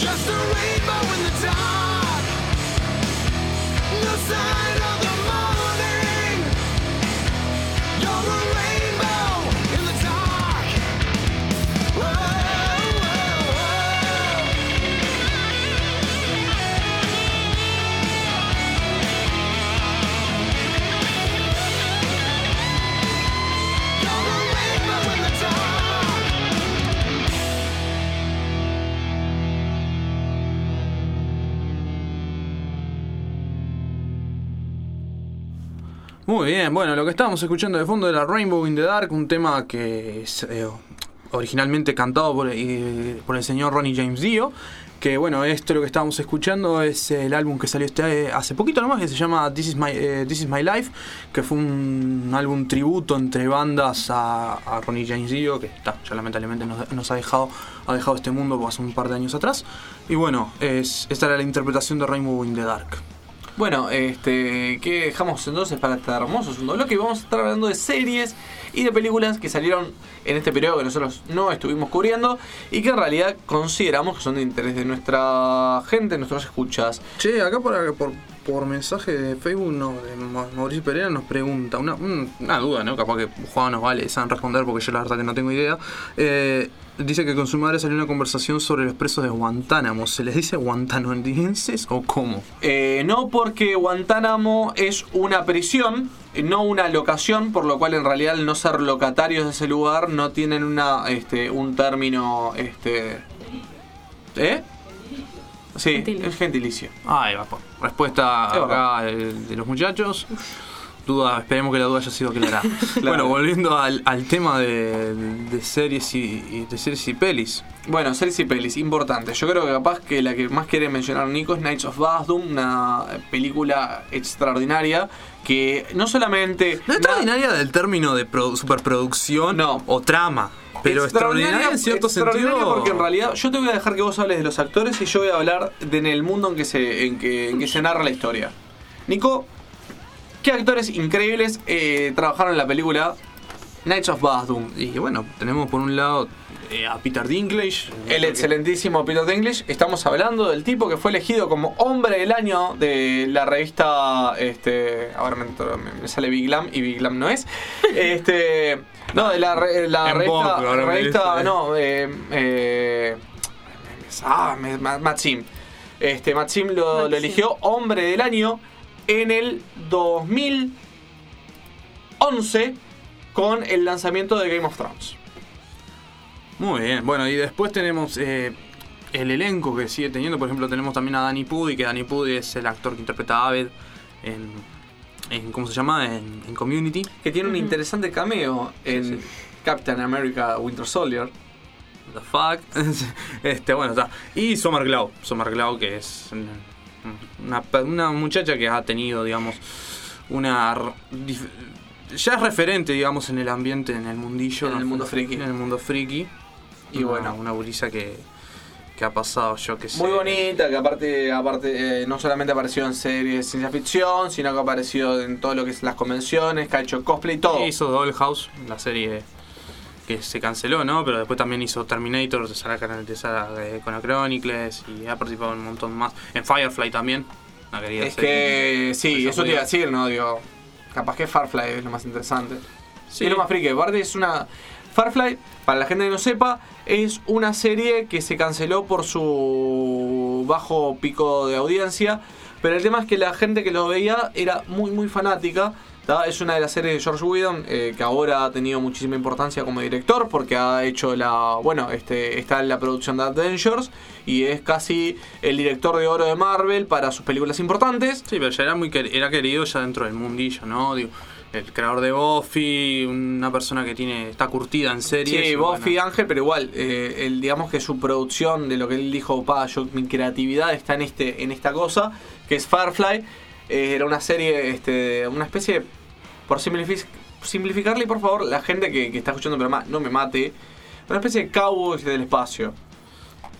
Just a rainbow in the dark. No sign of the morning. You're a rainbow in the dark. Whoa, whoa, whoa. You're a rainbow in the dark. Muy bien, bueno, lo que estábamos escuchando de fondo era Rainbow in the Dark, un tema que es eh, originalmente cantado por, eh, por el señor Ronnie James Dio, que bueno, esto lo que estábamos escuchando es el álbum que salió este, hace poquito nomás, que se llama This Is My, eh, This Is My Life, que fue un álbum tributo entre bandas a, a Ronnie James Dio, que está, ya lamentablemente nos, nos ha dejado ha dejado este mundo hace un par de años atrás. Y bueno, es, esta era la interpretación de Rainbow in the Dark. Bueno, este, ¿qué dejamos entonces para este hermoso segundo bloque? Y vamos a estar hablando de series y de películas que salieron en este periodo que nosotros no estuvimos cubriendo y que en realidad consideramos que son de interés de nuestra gente, nuestros escuchas. Che, acá por, por, por mensaje de Facebook no, de Mauricio Pereira nos pregunta, una, una duda, ¿no? Capaz que Juan nos vale saben responder porque yo la verdad que no tengo idea. Eh, dice que con su madre salió una conversación sobre los presos de Guantánamo. ¿Se les dice guantanamenses o cómo? Eh, no, porque Guantánamo es una prisión, no una locación, por lo cual en realidad al no ser locatarios de ese lugar no tienen una este un término este ¿eh? Sí, gentilicio. Es gentilicio. Ahí va, respuesta acá de, de los muchachos. Duda, esperemos que la duda haya sido clara. Claro. Bueno, volviendo al, al tema de, de series y de series y pelis. Bueno, series y pelis, importante. Yo creo que capaz que la que más quiere mencionar Nico es Knights of Basdom, una película extraordinaria que no solamente... No extraordinaria del término de produ- superproducción no. o trama, pero extraordinaria en cierto extraordinaria sentido. Porque en realidad yo te voy a dejar que vos hables de los actores y yo voy a hablar de en el mundo en que se, en que, en que se narra la historia. Nico, ¿qué actores increíbles eh, trabajaron en la película Knights of Basdom? Y bueno, tenemos por un lado eh, a Peter Dinklage. El excelentísimo Peter Dinklage. Estamos hablando del tipo que fue elegido como hombre del año de la revista... este ahora me, me sale Big Glam y Big Glam no es. Este no, de la, la revista... Bob, revista no, eh, eh, ah, Maxim. Este, Maxim lo, lo eligió hombre del año en el dos mil once con el lanzamiento de Game of Thrones. Muy bien, bueno, y después tenemos eh, el elenco que sigue teniendo. Por ejemplo, tenemos también a Danny Pudi, que Danny Pudi es el actor que interpreta a Abed en, en ¿cómo se llama? En, en Community. Que tiene un interesante cameo en sí, sí. Captain America Winter Soldier. The fuck. este, bueno, está. Y Summer Glau, Summer Glau, que es una, una muchacha que ha tenido, digamos, una... ya es referente, digamos, en el ambiente, en el mundillo. En ¿no? el mundo friki. En el mundo friki. Y una, bueno, una gurisa que, que ha pasado, yo que sé. Muy bonita, que aparte, aparte eh, no solamente apareció en series de ciencia ficción, sino que apareció en todo lo que es las convenciones, que ha hecho cosplay y todo. Hizo Dollhouse, la serie que se canceló, ¿no? Pero después también hizo Terminator, de Sarah, de Sarah eh, Connor Chronicles, y ha participado en un montón más. En Firefly también, una querida es serie. que sí, eso te iba a decir, ¿no? Digo, capaz que Firefly es lo más interesante. Sí. Es lo más friki. Aparte es una... Firefly, para la gente que no sepa, es una serie que se canceló por su bajo pico de audiencia, pero el tema es que la gente que lo veía era muy muy fanática. ¿tá? Es una de las series de Joss Whedon eh, que ahora ha tenido muchísima importancia como director porque ha hecho la... Bueno, este está en la producción de Avengers y es casi el director de oro de Marvel para sus películas importantes. Sí, pero ya era muy era querido ya dentro del mundillo, ¿no? Digo, el creador de Buffy, una persona que tiene está curtida en series. Sí, Buffy, bueno. Ángel, pero igual, eh, él, digamos que su producción, de lo que él dijo, pa, yo, mi creatividad está en este en esta cosa, que es Firefly. Eh, era una serie, este, una especie, de, por simplific, simplificarle, por favor, la gente que, que está escuchando el programa, no me mate, una especie de Cowboys del espacio.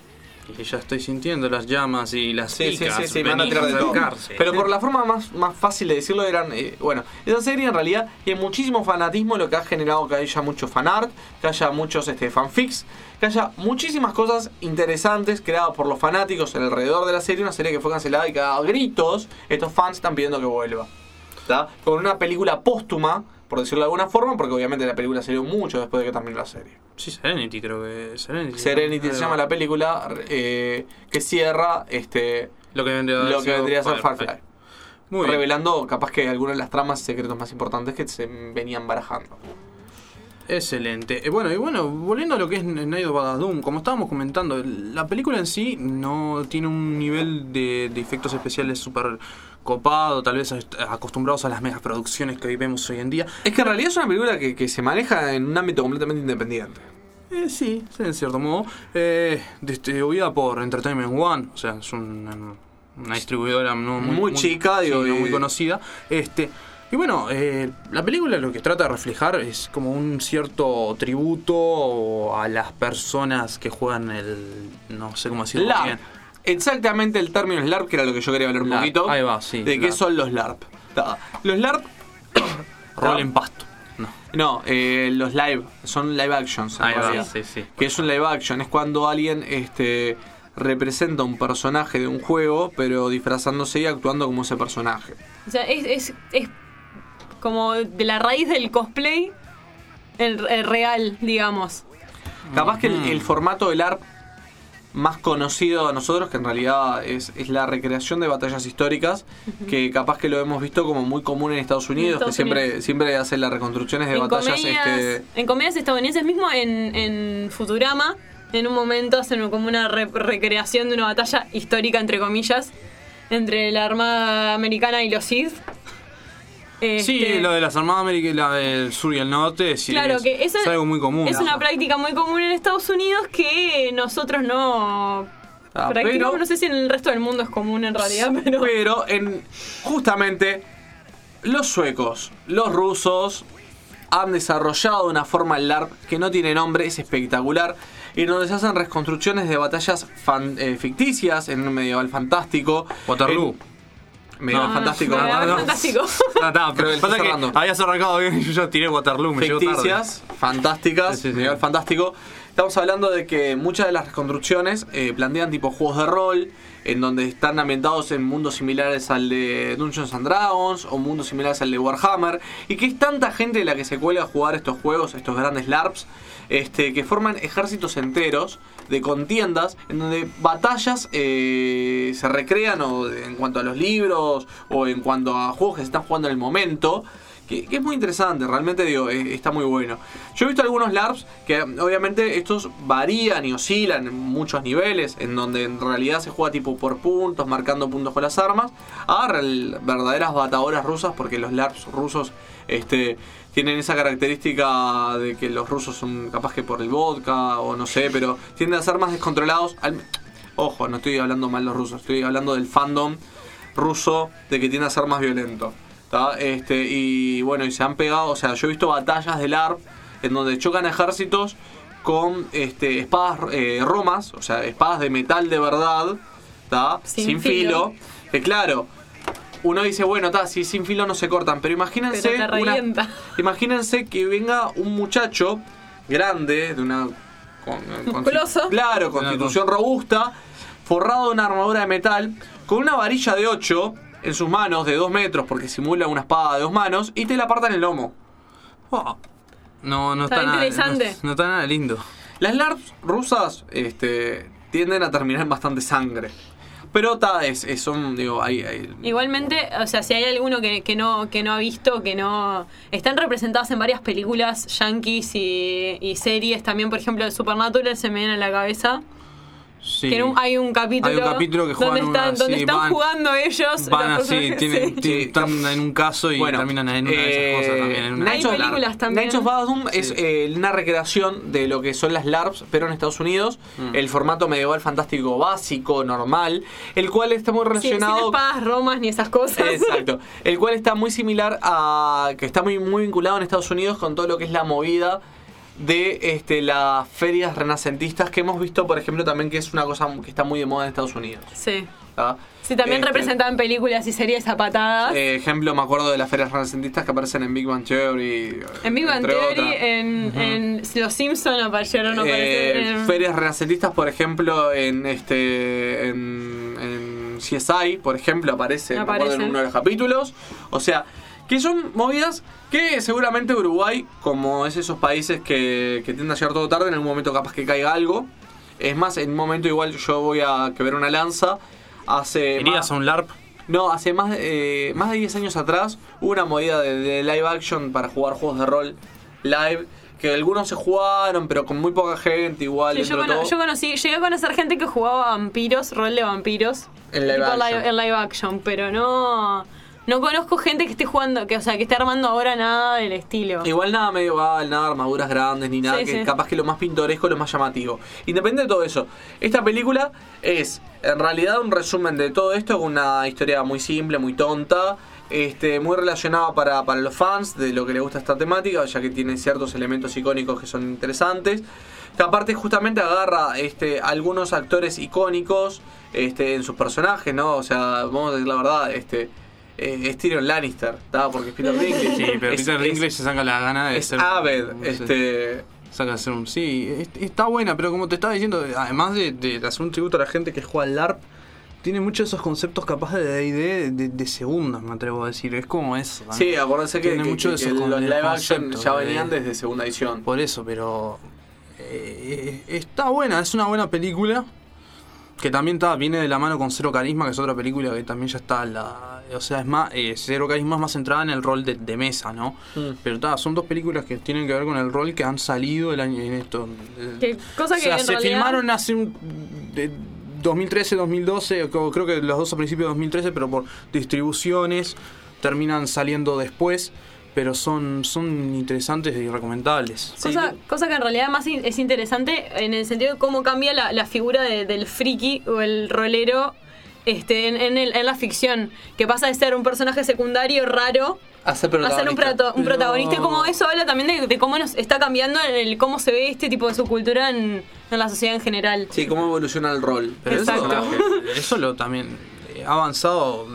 Y ya estoy sintiendo las llamas y las Sí, sí, picas. sí, sí, me van a tirar de todo. Pero por la forma más, más fácil de decirlo eran, eh, bueno, esa serie en realidad tiene muchísimo fanatismo, lo que ha generado que haya mucho fanart, que haya muchos este, fanfics, que haya muchísimas cosas interesantes creadas por los fanáticos alrededor de la serie, una serie que fue cancelada y que a gritos estos fans están pidiendo que vuelva. ¿Tá? Con una película póstuma, por decirlo de alguna forma, porque obviamente la película salió mucho después de que terminó la serie. Sí, Serenity creo que Serenity, Serenity ¿no? se llama la película eh, que cierra este lo que vendría, lo que vendría a ser Firefly. Firefly. Muy bien. Revelando capaz que algunas de las tramas y secretos más importantes que se venían barajando. Excelente. Eh, bueno, y bueno, volviendo a lo que es Night of Doom, como estábamos comentando, la película en sí no tiene un nivel de, de efectos especiales súper copado, tal vez acostumbrados a las megaproducciones que hoy vemos hoy en día. Es que en realidad es una película que, que se maneja en un ámbito completamente independiente. Eh, sí, sí, en cierto modo. Eh, distribuida por Entertainment One, o sea, es un, una distribuidora no, muy, muy chica, sí, digo, no y- muy conocida. Este, y bueno, eh, la película lo que trata de reflejar es como un cierto tributo a las personas que juegan el... no sé cómo decirlo LARP. bien. Exactamente el término es LARP, que era lo que yo quería hablar un LARP. poquito. Ahí va, sí, De qué LARP. son los LARP. Ta. Los LARP... Rol en pasto. No. No, eh, los live, son live actions. en Ahí va, realidad. sí, sí. Que es un live action, es cuando alguien este, representa un personaje de un juego, pero disfrazándose y actuando como ese personaje. O sea, es, es, es como de la raíz del cosplay, el, el real, digamos. Capaz que el, el formato del LARP más conocido a nosotros, que en realidad es, es la recreación de batallas históricas, que capaz que lo hemos visto como muy común en Estados Unidos, Estados que siempre, Unidos. siempre hacen las reconstrucciones de En batallas. comedias, Este, en comedias estadounidenses mismo, en, en Futurama, en un momento hacen como una re- recreación de una batalla histórica, entre comillas, entre la Armada Americana y los Sith. Sí, Este, lo de las Armadas Americanas, la del sur y el norte, sí, Claro, es, que eso es algo muy común. Es una práctica muy común en Estados Unidos que nosotros no Ah, practicamos. pero- No sé si en el resto del mundo es común en realidad, pero... Pero en justamente los suecos, los rusos han desarrollado de una forma el LARP que no tiene nombre, es espectacular, y donde se hacen reconstrucciones de batallas fan- eh, ficticias en un medieval fantástico. Waterloo. En- medieval Ah, fantástico. medieval No, no. fantástico. Ah, está, pero Creo que pasa está que cerrando. habías arrancado bien y yo ya tiré Waterloo, me llegó tarde. Ficticias, fantásticas, Sí, sí, sí. medieval fantástico. Estamos hablando de que muchas de las reconstrucciones eh, plantean tipo juegos de rol, en donde están ambientados en mundos similares al de Dungeons and Dragons o mundos similares al de Warhammer, y que es tanta gente la que se cuelga a jugar estos juegos, estos grandes LARPs, este, que forman ejércitos enteros de contiendas en donde batallas eh, se recrean o de- en cuanto a los libros o en cuanto a juegos que se están jugando en el momento. Que, que es muy interesante, realmente digo, eh, está muy bueno. Yo he visto algunos LARPs que obviamente estos varían y oscilan en muchos niveles, en donde en realidad se juega tipo por puntos, marcando puntos con las armas, a real- verdaderas batadoras rusas, porque los LARPs rusos este, tienen esa característica de que los rusos son capaz que por el vodka o no sé, pero tienden a ser más descontrolados. Al- Ojo, no estoy hablando mal de los rusos, estoy hablando del fandom ruso de que tiende a ser más violento. ¿Tá? Este, y bueno, y se han pegado, o sea, yo he visto batallas de LARP en donde chocan ejércitos con este, espadas eh, romas, o sea, espadas de metal de verdad, ¿tá? Sin Sin, filo. filo. Que claro, uno dice, bueno, tá, si sin filo no se cortan, pero imagínense, Pero te una- revienta. imagínense que venga un muchacho grande, de una con, con- Musculoso. claro, constitución robusta, forrado de una armadura de metal, con una varilla de ocho en sus manos de dos metros, porque simula una espada de dos manos, y te la aparta en el lomo. Oh, no, no Está está, nada, interesante. no, no está nada lindo. Las LARPs rusas este, tienden a terminar en bastante sangre. Pero ta, es, es- son, digo, hay, hay- Igualmente, o sea, si hay alguno que, que no que no ha visto, que no... Están representadas en varias películas yankees y, y series. También, por ejemplo, de Supernatural se me viene a la cabeza. Sí. Que en un- hay un capítulo, Hay un capítulo que donde juegan están, una- donde sí, están van- jugando ellos. Van los así, personajes, tienen, sí. tienen- están en un caso y Bueno, terminan en una de esas eh, cosas también. En una Knights Hay of- películas también. Knights of Doom es eh, una recreación de lo que son las LARPs, pero en Estados Unidos. Mm. El formato medieval fantástico básico, normal, el cual está muy Sí, sin relacionado... espadas, romas ni esas cosas. Exacto. El cual está muy similar a... que está muy, muy vinculado en Estados Unidos con todo lo que es la movida de este, las ferias renacentistas que hemos visto, por ejemplo, también que es una cosa que está muy de moda en Estados Unidos. Sí. ¿Ah? Sí, también Este, representaban películas y series a patadas. Eh, ejemplo, me acuerdo de las ferias renacentistas que aparecen en Big Bang Theory. En Big Bang entre Theory, otras. en, Ujú. en Los Simpsons aparecieron, aparecieron Eh, en- ferias renacentistas, por ejemplo, en este en, en C S I, por ejemplo, aparece, me acuerdo, en Aparecen. uno de los capítulos. O sea, que son movidas que seguramente Uruguay, como es esos países que, que tienden a llegar todo tarde, en algún momento capaz que caiga algo. Es más, en un momento igual yo voy a quebrar una lanza. Hace ¿Irías más- a un LARP? No, hace más, de- eh, más de diez años atrás hubo una movida de, de live action para jugar juegos de rol live, que algunos se jugaron, pero con muy poca gente, igual, Sí, yo, dentro de cono- todo. yo conocí, llegué a conocer gente que jugaba vampiros, rol de vampiros. En live tipo action. live- en live action, pero no. No conozco gente que esté jugando, que o sea, que esté armando ahora nada del estilo. Igual nada medieval, nada armaduras grandes, ni nada, Sí, que sí. capaz que lo más pintoresco, lo más llamativo. Independiente de todo eso, esta película es en realidad un resumen de todo esto, con una historia muy simple, muy tonta, este, muy relacionada para, para los fans de lo que les gusta esta temática, ya que tiene ciertos elementos icónicos que son interesantes. Que aparte justamente agarra este, algunos actores icónicos este, en sus personajes, ¿no? O sea, vamos a decir la verdad, este... Eh, es Tyrion Lannister, ¿tá? Porque es Peter Dinklage. Sí, pero Es- Peter es- Dinklage se saca la gana de es ser. Aved, no sé, este... saca de ser un. Sí, es- está buena, pero como te estaba diciendo, además de, de hacer un tributo a la gente que juega al LARP, tiene muchos de esos conceptos capaces de D and D de, de segundas, me atrevo a decir. Es como eso. ¿no? Sí, acuérdense que, Tiene que- mucho que- de que esos con- los live action conceptos ya de- venían desde segunda edición. Por eso, pero. eh, está buena, es una buena película. Que también está, viene de la mano con Cero Carisma, que es otra película que también ya está la. O sea, es más. Eh, Cero Carisma es más centrada en el rol de, de mesa, ¿no? Mm. Pero está, son dos películas que tienen que ver con el rol que han salido el año en esto. eh, Que cosa o que sea, en se realidad- filmaron hace un. de dos mil trece, dos mil doce, creo creo que los dos a principios de dos mil trece, pero por distribuciones terminan saliendo después. Pero son, son interesantes y recomendables. Cosa, cosa que en realidad más in- es interesante en el sentido de cómo cambia la, la figura de- del friki o el rolero este, en, en, el- en la ficción. Que pasa de ser un personaje secundario raro A ser a ser un, protagonista. prato- un Pero- protagonista. Y como eso habla también de, de cómo nos está cambiando el, cómo se ve este tipo de subcultura en, en la sociedad en general. Sí, cómo evoluciona el rol. Pero eso, Exacto. eso lo también eh, ha avanzado.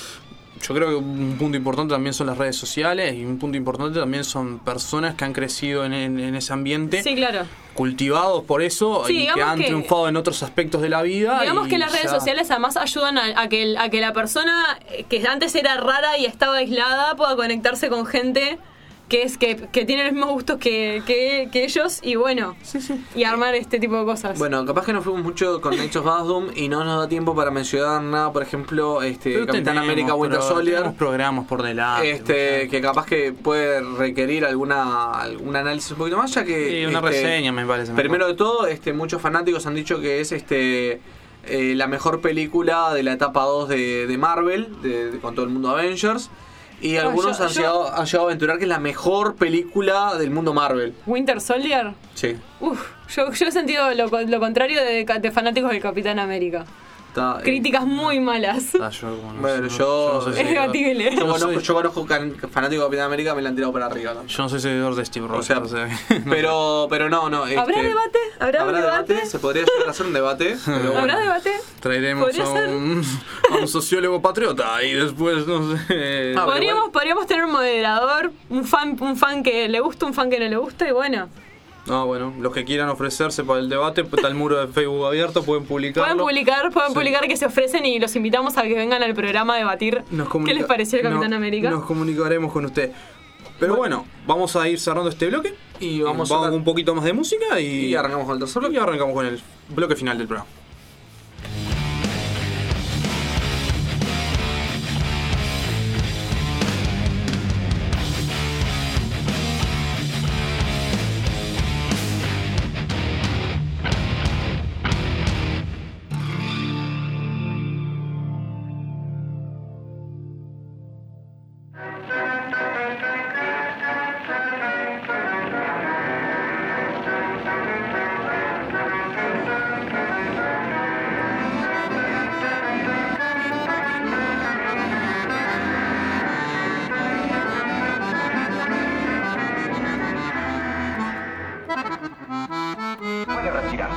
Yo creo que un punto importante también son las redes sociales y un punto importante también son personas que han crecido en, en- en ese ambiente, Sí, claro. cultivados por eso Sí, y que digamos han que- triunfado en otros aspectos de la vida. Digamos y que las redes ya- sociales además ayudan a, a que el- a que la persona que antes era rara y estaba aislada pueda conectarse con gente que es que, que tiene los mismos gustos que, que, que ellos y bueno, y armar este tipo de cosas. Bueno, capaz que nos fuimos mucho con Knights of Doom y no nos da tiempo para mencionar nada, por ejemplo, este Pero Capitán tenemos, América Winter pero Soldier. tenemos programas por delante. Este, que capaz que puede requerir alguna algún análisis un poquito más, ya que Sí, una este, reseña me parece mejor. primero de todo, este muchos fanáticos han dicho que es este eh, la mejor película de la etapa dos de, de Marvel, de, de- con todo el mundo Avengers. Y Ah, algunos yo- han, yo- llegado, han llegado a aventurar que es la mejor película del mundo Marvel. Winter Soldier, Sí. uff, yo, yo he sentido lo, co- lo contrario de, de fanáticos del Capitán América. Está, eh, Críticas muy malas. Ah, yo, bueno, Bueno, no- yo, no sé si- Es debatible. Yo Yo conozco, soy- yo conozco can- fanáticos de Capitán América, me la han tirado para arriba también. Yo no soy seguidor de Steve Rogers. O sea, pero, pero no, no. ¿Habrá este, debate? ¿Habrá, ¿Habrá debate? debate? Se podría llegar a hacer un debate. Pero bueno. ¿Habrá debate? Traeremos ¿Podría a ser? un, a un sociólogo patriota y después, no sé. Ah, pero Podríamos, igual- podríamos tener un moderador, un fan, un fan que le gusta, un fan que no le gusta y bueno. No, bueno, los que quieran ofrecerse para el debate, pues, está el muro de Facebook abierto, pueden publicarlo. Pueden publicar, pueden Sí. publicar que se ofrecen y los invitamos a que vengan al programa a debatir Nos qué comunica- les pareció el no- Capitán América. Nos comunicaremos con usted. Pero bueno, vamos a ir cerrando este bloque. Y vamos, Vamos a con un poquito más de música y, y arrancamos con el tercer bloque. y arrancamos con el bloque final del programa.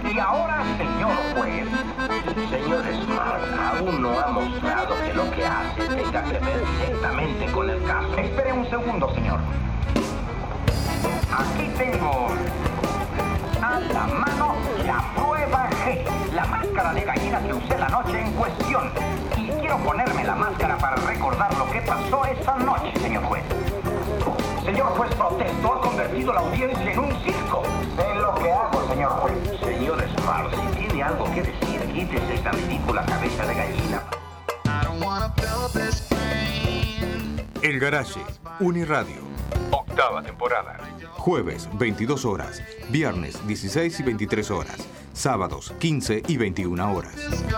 Y ahora, señor juez, señor Smart aún no ha mostrado que lo que hace tenga que ver directamente con el caso. Espere un segundo, señor. Aquí tengo a la mano la prueba G, la máscara de gallina que usé la noche en cuestión. Y quiero ponerme la máscara para recordar lo que pasó esa noche, señor juez. Señor juez protesto, ha convertido la audiencia en un circo. Sé lo que hago, señor juez. Señor Smart, si tiene algo que decir, quítese esa ridícula cabeza de gallina. El Garage, Uniradio. Octava temporada. Jueves, veintidós horas. Viernes, dieciséis y veintitrés horas. Sábados, quince y veintiuna horas.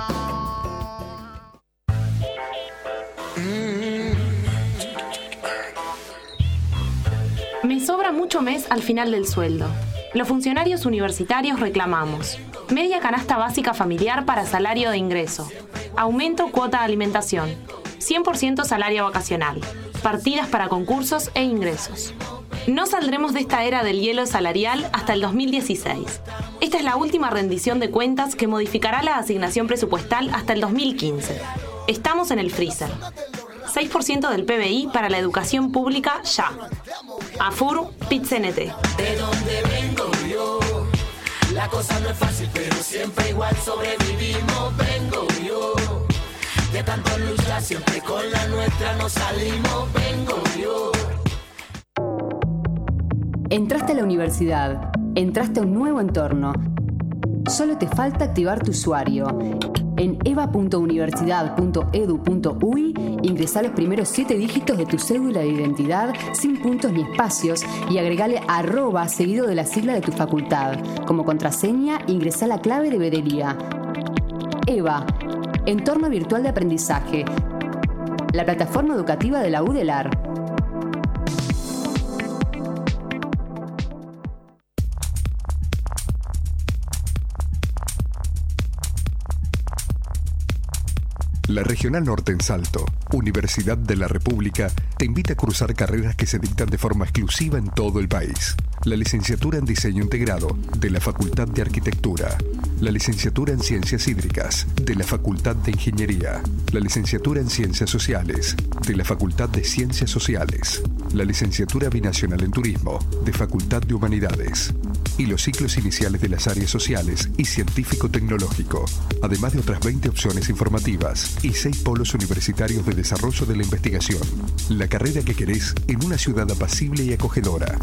Me sobra mucho mes al final del sueldo. Los funcionarios universitarios reclamamos media canasta básica familiar para salario de ingreso, aumento cuota de alimentación, cien por ciento salario vacacional, partidas para concursos e ingresos. No saldremos de esta era del hielo salarial hasta el dos mil dieciséis. Esta es la última rendición de cuentas que modificará la asignación presupuestal hasta el dos mil quince. Estamos en el freezer. seis por ciento del P B I para la educación pública ya. AFUR, PIT-C N T. De donde vengo yo, la cosa no es fácil, pero siempre igual sobrevivimos. Vengo yo, de tanto luchar, siempre con la nuestra nos salimos. Vengo yo. Entraste a la universidad, entraste a un nuevo entorno. Solo te falta activar tu usuario. En eva punto universidad punto edu punto uy ingresá los primeros siete dígitos de tu cédula de identidad sin puntos ni espacios y agregale arroba seguido de la sigla de tu facultad. Como contraseña, ingresá la clave de veeduría. EVA, Entorno Virtual de Aprendizaje, la plataforma educativa de la U D E L A R. La Regional Norte en Salto, Universidad de la República, te invita a cursar carreras que se dictan de forma exclusiva en todo el país. La licenciatura en Diseño Integrado, de la Facultad de Arquitectura. La licenciatura en Ciencias Hídricas, de la Facultad de Ingeniería. La licenciatura en Ciencias Sociales, de la Facultad de Ciencias Sociales. La licenciatura binacional en Turismo, de Facultad de Humanidades. Y los ciclos iniciales de las áreas sociales y científico-tecnológico, además de otras veinte opciones informativas y seis polos universitarios de desarrollo de la investigación. La carrera que querés en una ciudad apacible y acogedora.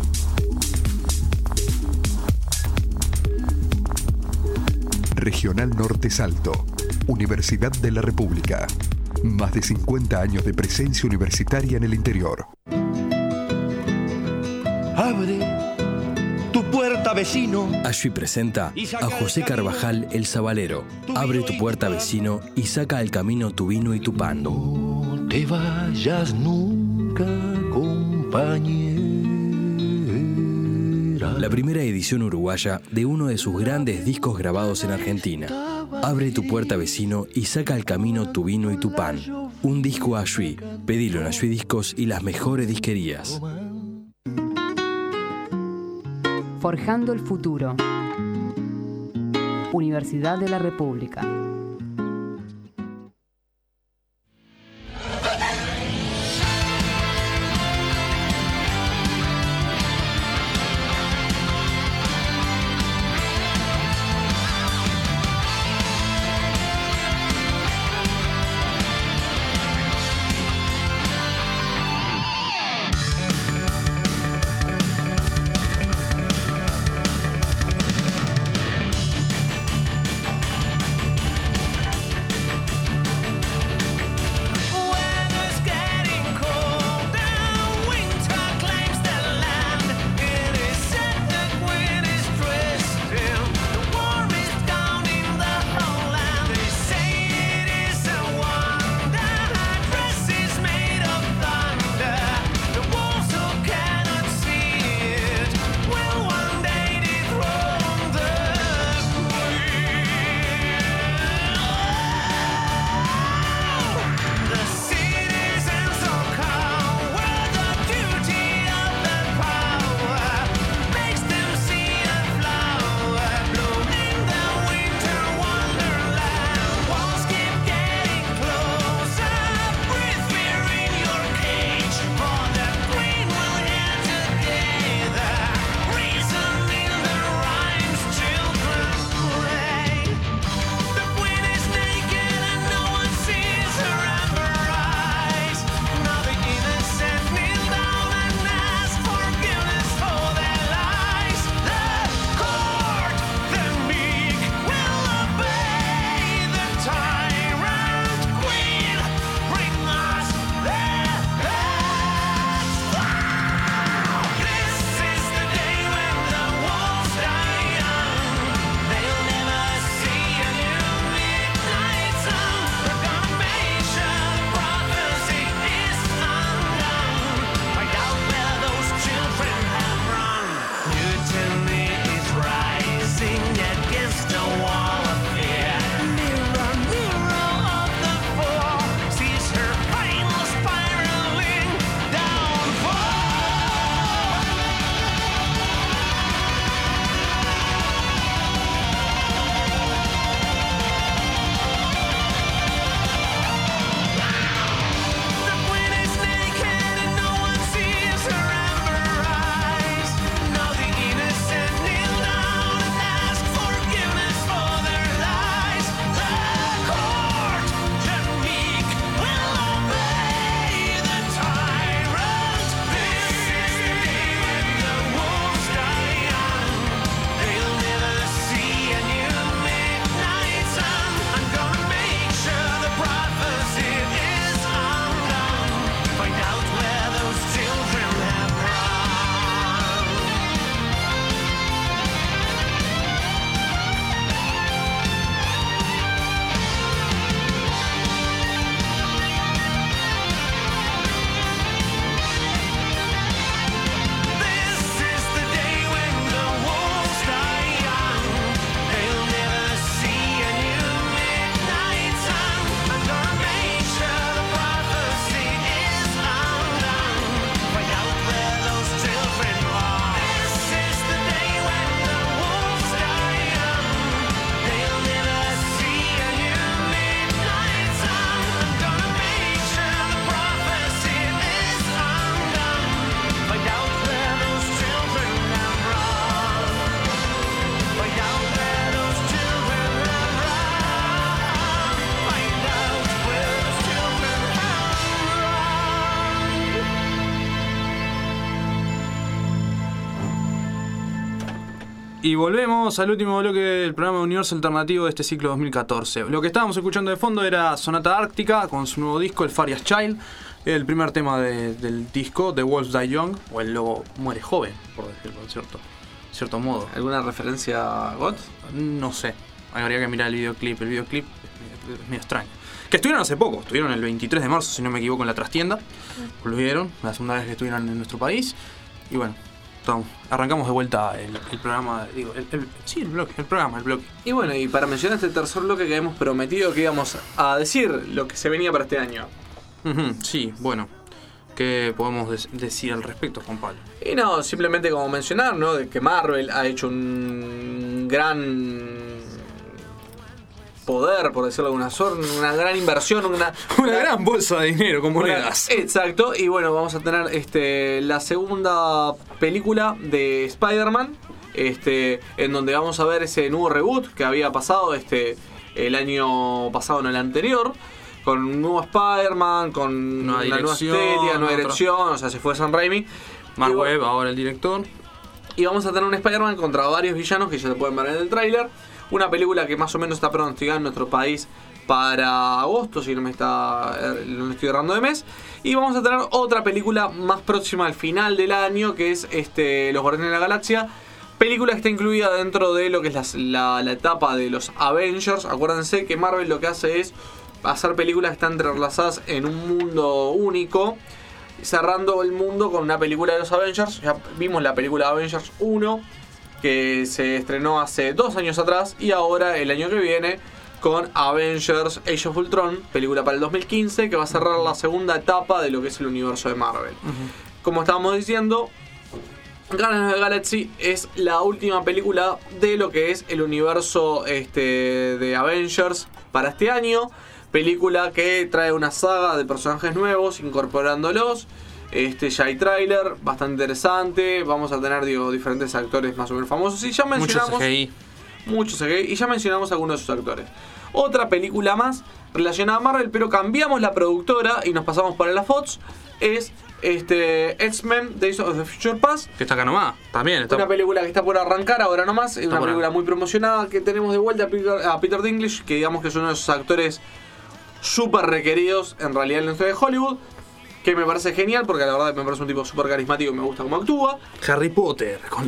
Regional Norte Salto, Universidad de la República. Más de cincuenta años de presencia universitaria en el interior. Abre tu puerta, vecino. Ashby presenta a José Carvajal el Sabalero. Abre tu puerta, vecino, y saca al camino tu vino y tu pan. No te vayas nunca, compañera. La primera edición uruguaya de uno de sus grandes discos grabados en Argentina. Abre tu puerta, vecino, y saca al camino tu vino y tu pan. Un disco Ashby. Pedilo en Ashby Discos y las mejores disquerías. Forjando el futuro. Universidad de la República. Y volvemos al último bloque del programa de Universo Alternativo de este ciclo dos mil catorce. Lo que estábamos escuchando de fondo era Sonata Ártica con su nuevo disco, el Farias Child. El primer tema de, del disco, The Wolves Die Young, o El Lobo Muere Joven, por decirlo de cierto, cierto modo. ¿Alguna referencia a God? No sé. Habría que mirar el videoclip. El videoclip es medio extraño. Que estuvieron hace poco, estuvieron el veintitrés de marzo, si no me equivoco, en la trastienda. Volvieron, la segunda vez que estuvieron en nuestro país. Y bueno, Tom, arrancamos de vuelta el, el programa, digo, el, el, sí, el bloque, el programa, el bloque. Y bueno, y para mencionar este tercer bloque que habíamos prometido que íbamos a decir lo que se venía para este año. Uh-huh, sí, bueno, ¿qué podemos de- decir al respecto, Juan Pablo? Y no, simplemente como mencionar, ¿no? De que Marvel ha hecho un gran poder, por decirlo de alguna forma, una gran inversión, una, una gran bolsa de dinero con monedas. Una, exacto, y bueno, vamos a tener este la segunda película de Spider-Man, este, en donde vamos a ver ese nuevo reboot que había pasado este el año pasado, no el anterior, con un nuevo Spider-Man, con nueva una nueva dirección, estética, nueva otra. dirección, o sea, se fue Sam Raimi. Mark Y bueno, Webb, ahora el director. Y vamos a tener un Spider-Man contra varios villanos que ya se pueden ver en el tráiler. Una película que más o menos está pronosticada en nuestro país para agosto, si no me está no me estoy errando de mes. Y vamos a tener otra película más próxima al final del año, que es este Los Guardianes de la Galaxia. Película que está incluida dentro de lo que es la, la, la etapa de los Avengers. Acuérdense que Marvel lo que hace es hacer películas que están entrelazadas en un mundo único, cerrando el mundo con una película de los Avengers. Ya vimos la película Avengers uno, que se estrenó hace dos años atrás, y ahora el año que viene con Avengers Age of Ultron, película para el dos mil quince, que va a cerrar la segunda etapa de lo que es el universo de Marvel. Uh-huh. Como estábamos diciendo, Guardians of the Galaxy es la última película de lo que es el universo este, de Avengers para este año. Película que trae una saga de personajes nuevos, incorporándolos. Este, ya hay tráiler, bastante interesante. Vamos a tener, digo, diferentes actores más o menos famosos. Y ya mencionamos... Mucho C G I. Mucho C G I. Y ya mencionamos algunos de sus actores. Otra película más relacionada a Marvel, pero cambiamos la productora y nos pasamos para la Fox. Es este X-Men Days of the Future Past. Que está acá nomás, también. Está... Una película que está por arrancar ahora nomás. Es Está una por película ahí. muy promocionada, que tenemos de vuelta a Peter, a Peter Dinklage, que digamos que es uno de esos actores súper requeridos en realidad en la historia de Hollywood, que me parece genial porque la verdad me parece un tipo súper carismático y me gusta cómo actúa. Harry Potter con,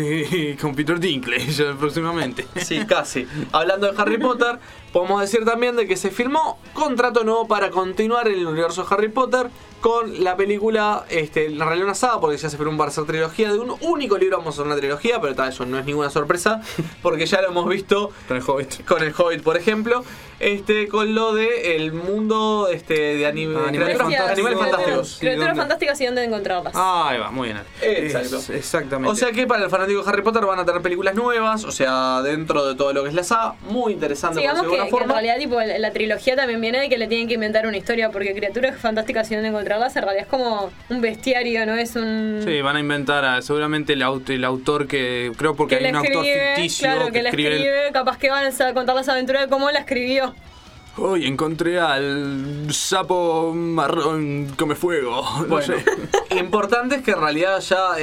con Peter Dinklage próximamente. Sí, casi. Hablando de Harry Potter, podemos decir también de que se firmó contrato nuevo para continuar en el universo de Harry Potter con la película, este, en realidad una saga, porque ya se firmó para hacer trilogía de un único libro. Vamos a hacer una trilogía, pero tal, eso no es ninguna sorpresa, porque ya lo hemos visto con el Hobbit, con el Hobbit por ejemplo, este, con lo de el mundo este, de anime, Ah, animales criaturas- animales fantásticos. Criaturas fantásticas y dónde encontrarlas. Ah, ahí va, muy bien. Exacto. Es- exactamente. O sea que para el fanático de Harry Potter van a tener películas nuevas, o sea, dentro de todo lo que es la saga, muy interesante por Digamos decirlo de que, alguna que en forma. realidad tipo, la, la trilogía también viene de que le tienen que inventar una historia, porque Criaturas Fantásticas y dónde encontrarlas en realidad es como un bestiario, no es un... Sí, van a inventar a, seguramente el, aut- el autor que creo porque que hay le un autor escribe, ficticio claro, que, que, le escribe el- escribe, capaz que van a contar las aventuras de cómo la escribió. Hoy encontré al sapo marrón come fuego. No Bueno, sé. importante es que en realidad ya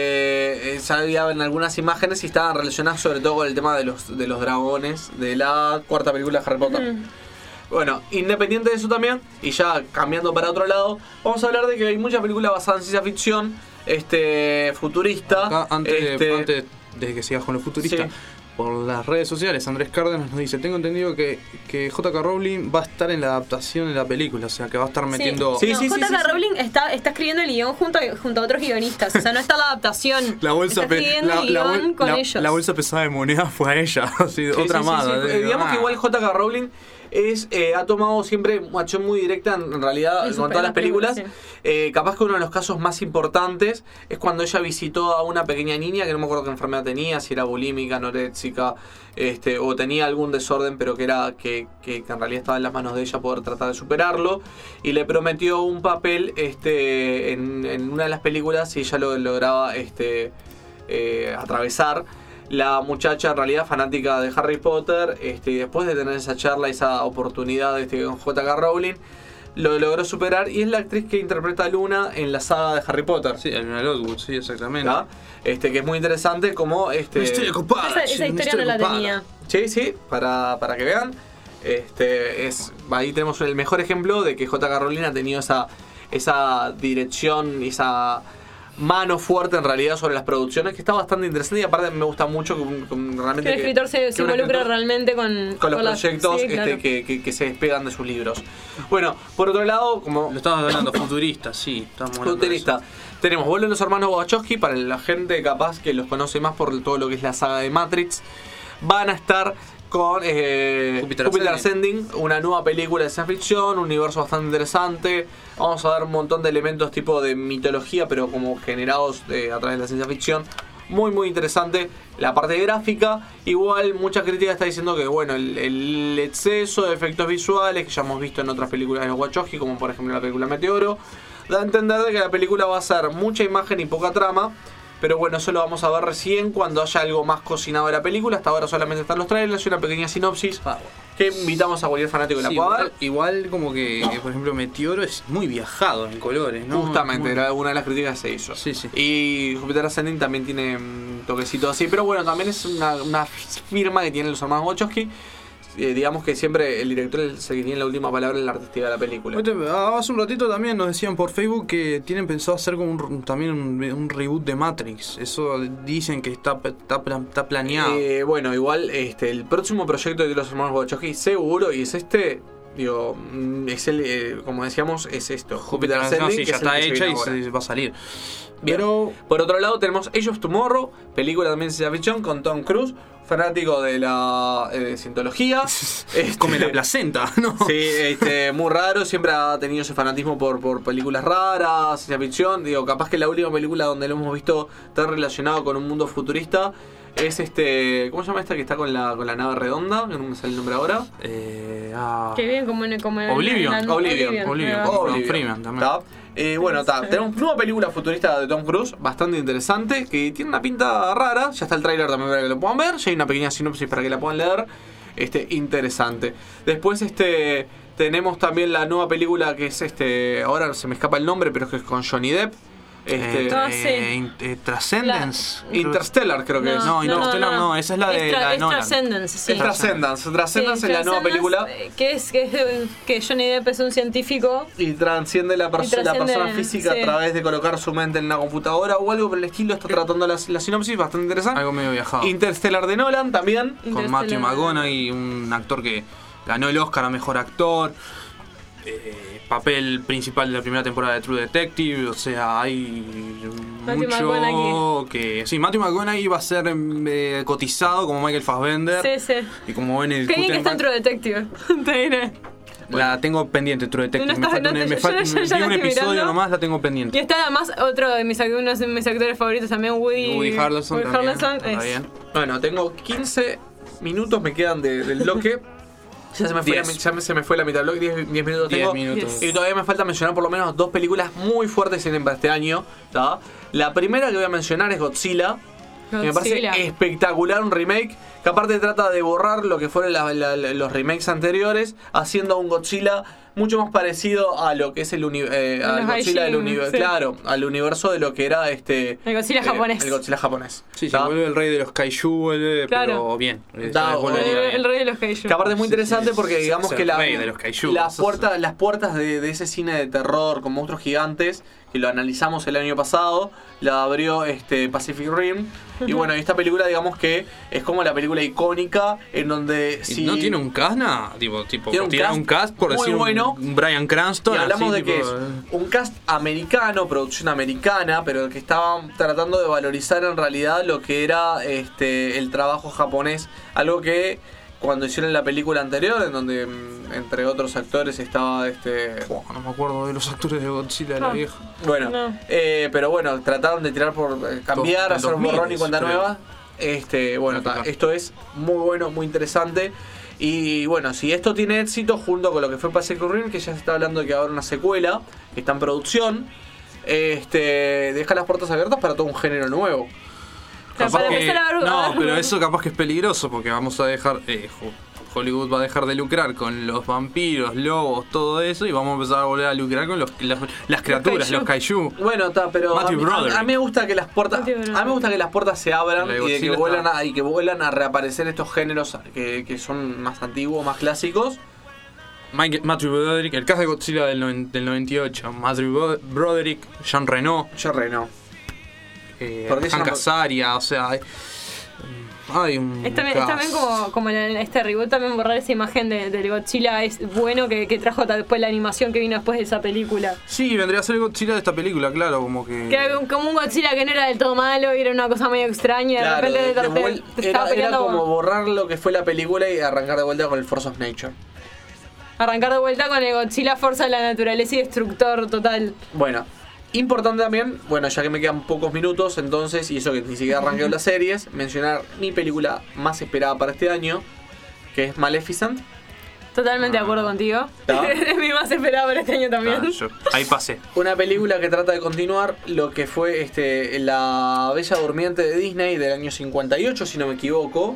este eh, ya había en algunas imágenes y estaban relacionadas sobre todo con el tema de los de los dragones de la cuarta película de Harry Potter. Mm. Bueno, independiente de eso también, y ya cambiando para otro lado, vamos a hablar de que hay muchas películas basadas en ciencia ficción, este futurista. Acá, antes, este, de, antes de que sigas con lo futurista, Sí. por las redes sociales, Andrés Cárdenas nos dice: tengo entendido que, que J K. Rowling va a estar en la adaptación de la película, o sea que va a estar metiendo. Sí, no, J K. Rowling está, está escribiendo el guión junto a, junto a otros guionistas. O sea, no está la adaptación. La bolsa, está pe- escribiendo la, el la guión bol- con la- ellos. la bolsa pesada de moneda fue a ella, así, Sí, otra sí, sí, más. sí. eh, Eh, digamos ah. que igual J K. Rowling es, eh, ha tomado siempre una acción muy directa en, en realidad En sus con todas las películas. películas, Eh, capaz que uno de los casos más importantes es cuando ella visitó a una pequeña niña que no me acuerdo qué enfermedad tenía, si era bulímica, anoréxica, este, o tenía algún desorden, pero que era que, que, que en realidad estaba en las manos de ella poder tratar de superarlo, y le prometió un papel este, en, en una de las películas si ella lo lograba este, eh, atravesar. La muchacha en realidad fanática de Harry Potter, este, y después de tener esa charla, esa oportunidad este, con J K. Rowling, lo logró superar y es la actriz que interpreta a Luna en la saga de Harry Potter. Sí, a Luna Lovegood, sí, exactamente. ¿Ah? Este, que es muy interesante como este. Misterio copada, Esa, esa historia no la copada. tenía. Sí, sí, para, para que vean. Este, es, ahí tenemos el mejor ejemplo de que J K. Rowling ha tenido esa, esa dirección, esa mano fuerte en realidad sobre las producciones, que está bastante interesante y aparte me gusta mucho que, un- que un- realmente Que el escritor se, que se un involucre escritor- realmente con, con los las- proyectos sí, este, claro. que, que- que se despegan de sus libros. Bueno, por otro lado, como Lo estamos hablando, futurista, sí. Estamos hablando de futurista, eso. tenemos vuelven los hermanos Wachowski, para la gente capaz que los conoce más por todo lo que es la saga de Matrix, van a estar con eh, Júpiter Júpiter Ascending. Ascending, una nueva película de ciencia ficción, un universo bastante interesante. Vamos a ver un montón de elementos tipo de mitología, pero como generados eh, a través de la ciencia ficción. Muy muy interesante. La parte gráfica, igual mucha crítica está diciendo que bueno, el, el exceso de efectos visuales que ya hemos visto en otras películas de los Wachowski, como por ejemplo la película Meteoro, da a entender de que la película va a ser mucha imagen y poca trama. Pero bueno, eso lo vamos a ver recién cuando haya algo más cocinado de la película. Hasta ahora solamente están los trailers y una pequeña sinopsis que invitamos a cualquier fanático que la Sí, pueda ver. igual, igual como que, por ejemplo, Meteoro es muy viajado en colores, ¿no? Justamente, Muy- era una de las críticas que se hizo. Sí, sí. Y Jupiter Ascending también tiene un toquecito así. Pero bueno, también es una, una firma que tienen los hermanos Wachowski. Eh, digamos que siempre el director es el que tiene la última palabra en la artística de la película. Oye, hace un ratito también nos decían por Facebook que tienen pensado hacer como un, también un, un reboot de Matrix. Eso dicen que está, está, pla- está planeado. Eh, bueno, igual este el próximo proyecto de los hermanos Wachowski seguro y es este, digo, mm, es el, eh, como decíamos, es esto. Júpiter No, Ascending, sí, que ya es el está que se hecha viene y ahora. se va a salir. Bien. Pero Por otro lado tenemos Age of Tomorrow, película también de ciencia ficción con Tom Cruise, fanático de la eh, cientología. Este, come la placenta, ¿no? Sí, este, muy raro, siempre ha tenido ese fanatismo por, por películas raras, ciencia ficción. Digo, capaz que la última película donde lo hemos visto tan relacionado con un mundo futurista es este. ¿Cómo se llama esta que está con la, con la nave redonda? Que no me sale el nombre ahora. Eh, ah, Que bien como en, como en Oblivion, en la- Oblivion, Oblivion, ahí va. con Oblivion. Freeman también. ¿Tá? Eh, bueno, ta, tenemos una nueva película futurista de Tom Cruise, bastante interesante, que tiene una pinta rara. Ya está el tráiler también para que lo puedan ver. Ya hay una pequeña sinopsis para que la puedan leer. Este, interesante. Después, este, tenemos también la nueva película que es este. Ahora se me escapa el nombre, pero es que es con Johnny Depp. Este, Eh, Ah, eh, sí. in- eh, Transcendence. Interstellar, creo que es. No, Interstellar no, esa es la de, Es tra- la de es Nolan. Transcendence, sí. Es Transcendence. Transcendence Sí, es la nueva Transcendence, película. eh, Que es, que es de- que Johnny Depp es un científico. Y transciende la, perso- Y trasciende, la persona física sí. a través de colocar su mente en una computadora o algo por el estilo. Está tratando la, la sinopsis, bastante interesante. Algo medio viajado. Interstellar de Nolan también. Con Matthew McConaughey, un actor que ganó el Oscar a Mejor Actor. Eh, papel principal de la primera temporada de True Detective. O sea, hay Matthew mucho McConaughey. que... Sí, Matthew McConaughey va a ser eh, cotizado como Michael Fassbender. Sí, sí. Y como Benedict Qué bien que está en Cumberbatch. True Detective. Te diré. La tengo pendiente, True Detective. No me está- falta, no un- te- me yo- falta- yo vi ya la un estoy episodio mirando. nomás, la tengo Y pendiente. está además otro de mis, act- uno de mis actores favoritos también, Woody, Woody Harrelson Woody también. Harrelson, Está es- bien. Bueno, tengo quince minutos, me quedan de- del bloque. Ya se me fue, la, diez. ya me- se me fue la mitad del bloque, diez minutos diez tengo. minutos. Y todavía me falta mencionar por lo menos dos películas muy fuertes que tienen para este año. ¿tá? La primera que voy a mencionar es Godzilla. Que me Godzilla. parece espectacular, un remake que aparte trata de borrar lo que fueron la- la- la- los remakes anteriores, haciendo un Godzilla mucho más parecido a lo que es el uni- eh, al Los Godzilla del Gaijin, universo, sí. claro, al universo de lo que era este El Godzilla eh, japonés. el Godzilla japonés. Sí, se ¿tá? vuelve el rey de los kaiju, vuelve, Claro. pero bien. Eh, Da, se volvería el, bien. el rey de los kaiju. Que aparte es muy Sí, interesante sí, porque sí, digamos es que el la, rey de los kaiju. las Eso puertas, las puertas de, de ese cine de terror con monstruos gigantes, que lo analizamos el año pasado, la abrió este Pacific Rim. Y bueno, esta película digamos que es como la película icónica en donde ¿Y si no tiene un cast, nada? Tipo, tipo Tiene un tiene cast un cast por muy decir un- bueno. un, Bryan Cranston. Y hablamos así, de que tipo, es un cast americano, producción americana, pero que estaban tratando de valorizar en realidad lo que era este el trabajo japonés. Algo que cuando hicieron la película anterior, en donde mm, entre otros actores estaba este. Oh, no me acuerdo de los actores de Godzilla de la Ah. vieja. Bueno, No. eh, pero bueno, trataron de tirar por eh, cambiar, Dos- hacer un dos borrón y miles, cuenta creo. nueva. Este, bueno, ta, Ajá. esto es muy bueno, muy interesante. Y bueno, si esto tiene éxito junto con lo que fue Pacific Rim, que ya se está hablando de que va a haber una secuela, que está en producción, este, deja las puertas abiertas para todo un género nuevo. Claro, Capaz para que- empezar a ver- no, pero eso capaz que es peligroso porque vamos a dejar. Eh, jo- Hollywood va a dejar de lucrar con los vampiros, lobos, todo eso, y vamos a empezar a volver a lucrar con los, las, las criaturas, los kaiju. Bueno, está, pero a mí, a, a mí me gusta que las puertas, a mí me gusta que las puertas se abran y de que vuelan a, y que vuelan a reaparecer estos géneros que, que son más antiguos, más clásicos. Mike, Matthew Broderick, el cast de Godzilla del, noven, del noventa y ocho, Matthew Broderick, Jean Reno, Jean Reno, eh, Hank Azaria, o sea, hay, hay un es también, es también como, como en este reboot también borrar esa imagen de, del Godzilla es bueno que, que trajo después la animación que vino después de esa película. Sí, vendría a ser el Godzilla de esta película, claro, como que... Que era como un Godzilla que no era del todo malo y era una cosa medio extraña, claro, de repente de, de, de, te, te era, era como borrar lo que fue la película y arrancar de vuelta con el Force of Nature. Arrancar de vuelta con el Godzilla fuerza de la naturaleza y destructor total. Bueno, importante también, bueno, ya que me quedan pocos minutos, entonces, y eso que ni siquiera arranqué las series, mencionar mi película más esperada para este año, que es Maleficent. Totalmente de acuerdo contigo. Es mi más esperada para este año también. Ah, yo, ahí pasé. Una película que trata de continuar lo que fue este La Bella Durmiente de Disney del año cincuenta y ocho, si no me equivoco.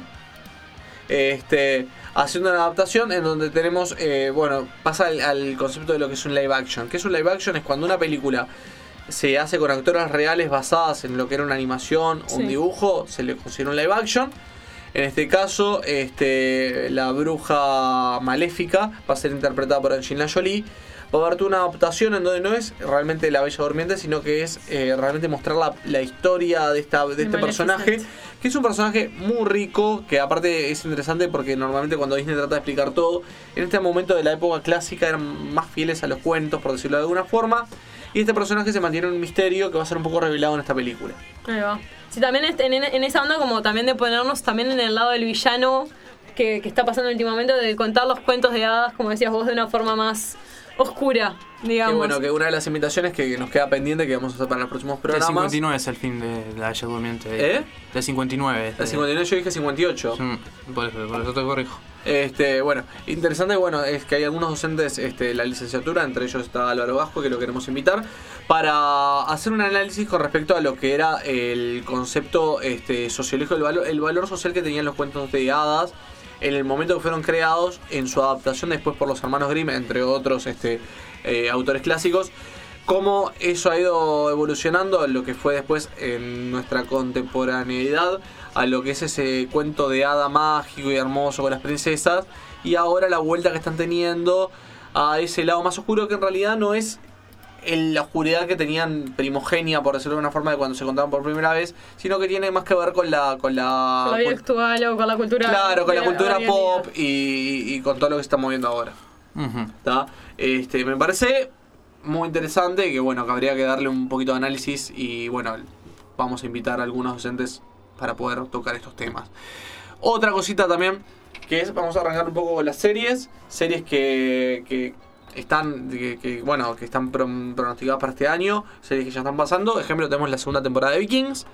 Este... haciendo una adaptación en donde tenemos, eh, bueno, pasa al, al concepto de lo que es un live action. ¿Qué es un live action? Es cuando una película se hace con actores reales basadas en lo que era una animación o sí. un dibujo, se le considera un live action. En este caso, este, la bruja maléfica va a ser interpretada por Angelina Jolie. Va a haber una adaptación en donde no es realmente la Bella Durmiente, sino que es eh, realmente mostrar la, la historia de, esta, de este personaje, que es un personaje muy rico, que aparte es interesante porque normalmente cuando Disney trata de explicar todo, en este momento de la época clásica eran más fieles a los cuentos, por decirlo de alguna forma, y este personaje se mantiene un misterio que va a ser un poco revelado en esta película. Ahí va. Sí, también en, en esa onda como también de ponernos también en el lado del villano que, que está pasando últimamente, de contar los cuentos de hadas, como decías vos, de una forma más oscura, digamos. Que bueno, que una de las invitaciones que nos queda pendiente, que vamos a hacer para los próximos programas. El cincuenta y nueve es el fin de La Bella Durmiente. ¿Eh? Del cincuenta y nueve. El cincuenta y nueve yo dije cincuenta y ocho. Mm, por, eso, por eso te corrijo. Este, bueno, interesante, bueno, es que hay algunos docentes este, de la licenciatura, entre ellos está Álvaro Vasco, que lo queremos invitar, para hacer un análisis con respecto a lo que era el concepto este, sociológico, el valor, el valor social que tenían los cuentos de hadas en el momento que fueron creados, en su adaptación después por los hermanos Grimm, entre otros este, eh, autores clásicos, cómo eso ha ido evolucionando a lo que fue después en nuestra contemporaneidad, a lo que es ese cuento de hada mágico y hermoso con las princesas, y ahora la vuelta que están teniendo a ese lado más oscuro, que en realidad no es en la oscuridad que tenían primogenia, por decirlo de una forma, de cuando se contaban por primera vez, sino que tiene más que ver con la con la, con la vida actual o con la cultura, claro, con la cultura pop y, y con todo lo que se está moviendo ahora. Uh-huh. ¿Tá? Este, me parece muy interesante, que bueno, que habría que darle un poquito de análisis, y bueno, vamos a invitar a algunos docentes para poder tocar estos temas. Otra cosita también, que es, vamos a arrancar un poco con las series, series que, que están que, que bueno que están pronosticadas para este año, series que ya están pasando. Ejemplo, tenemos la segunda temporada de Vikings,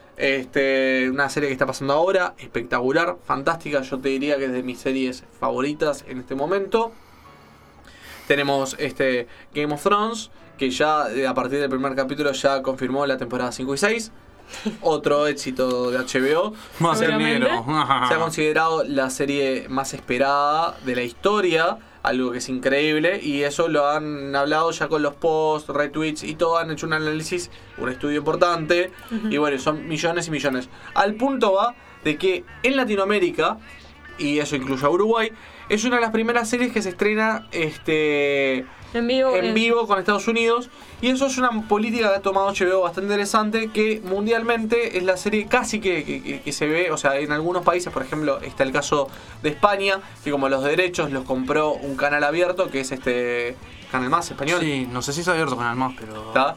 este, una serie que está pasando ahora, espectacular, fantástica, yo te diría que es de mis series favoritas en este momento. Tenemos este Game of Thrones, que ya a partir del primer capítulo ya confirmó la temporada cinco y seis. Otro éxito de H B O. Más el negro. Se ha considerado la serie más esperada de la historia, algo que es increíble, y eso lo han hablado ya con los posts, retweets y todo, han hecho un análisis, un estudio importante, uh-huh. y bueno, son millones y millones. Al punto va de que en Latinoamérica, y eso incluye a Uruguay, es una de las primeras series que se estrena este en vivo, en vivo con Estados Unidos, y eso es una política que ha tomado H B O bastante interesante, que mundialmente es la serie casi que, que, que se ve, o sea, en algunos países, por ejemplo, está el caso de España, que como los derechos los compró un canal abierto, que es este Canal Más español. Sí, no sé si es abierto Canal Más, pero... ¿Tá?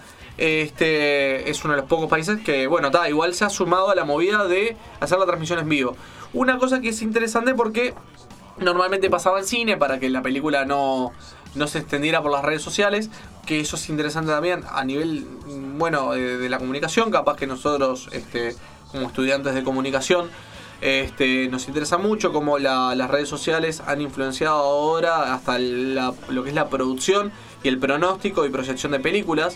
Este es uno de los pocos países que, bueno, está igual se ha sumado a la movida de hacer la transmisión en vivo. Una cosa que es interesante porque normalmente pasaba en cine para que la película no, no se extendiera por las redes sociales, que eso es interesante también a nivel, bueno, de, de la comunicación. Capaz que nosotros, este, como estudiantes de comunicación, este, nos interesa mucho cómo la, las redes sociales han influenciado ahora hasta la, lo que es la producción y el pronóstico y proyección de películas.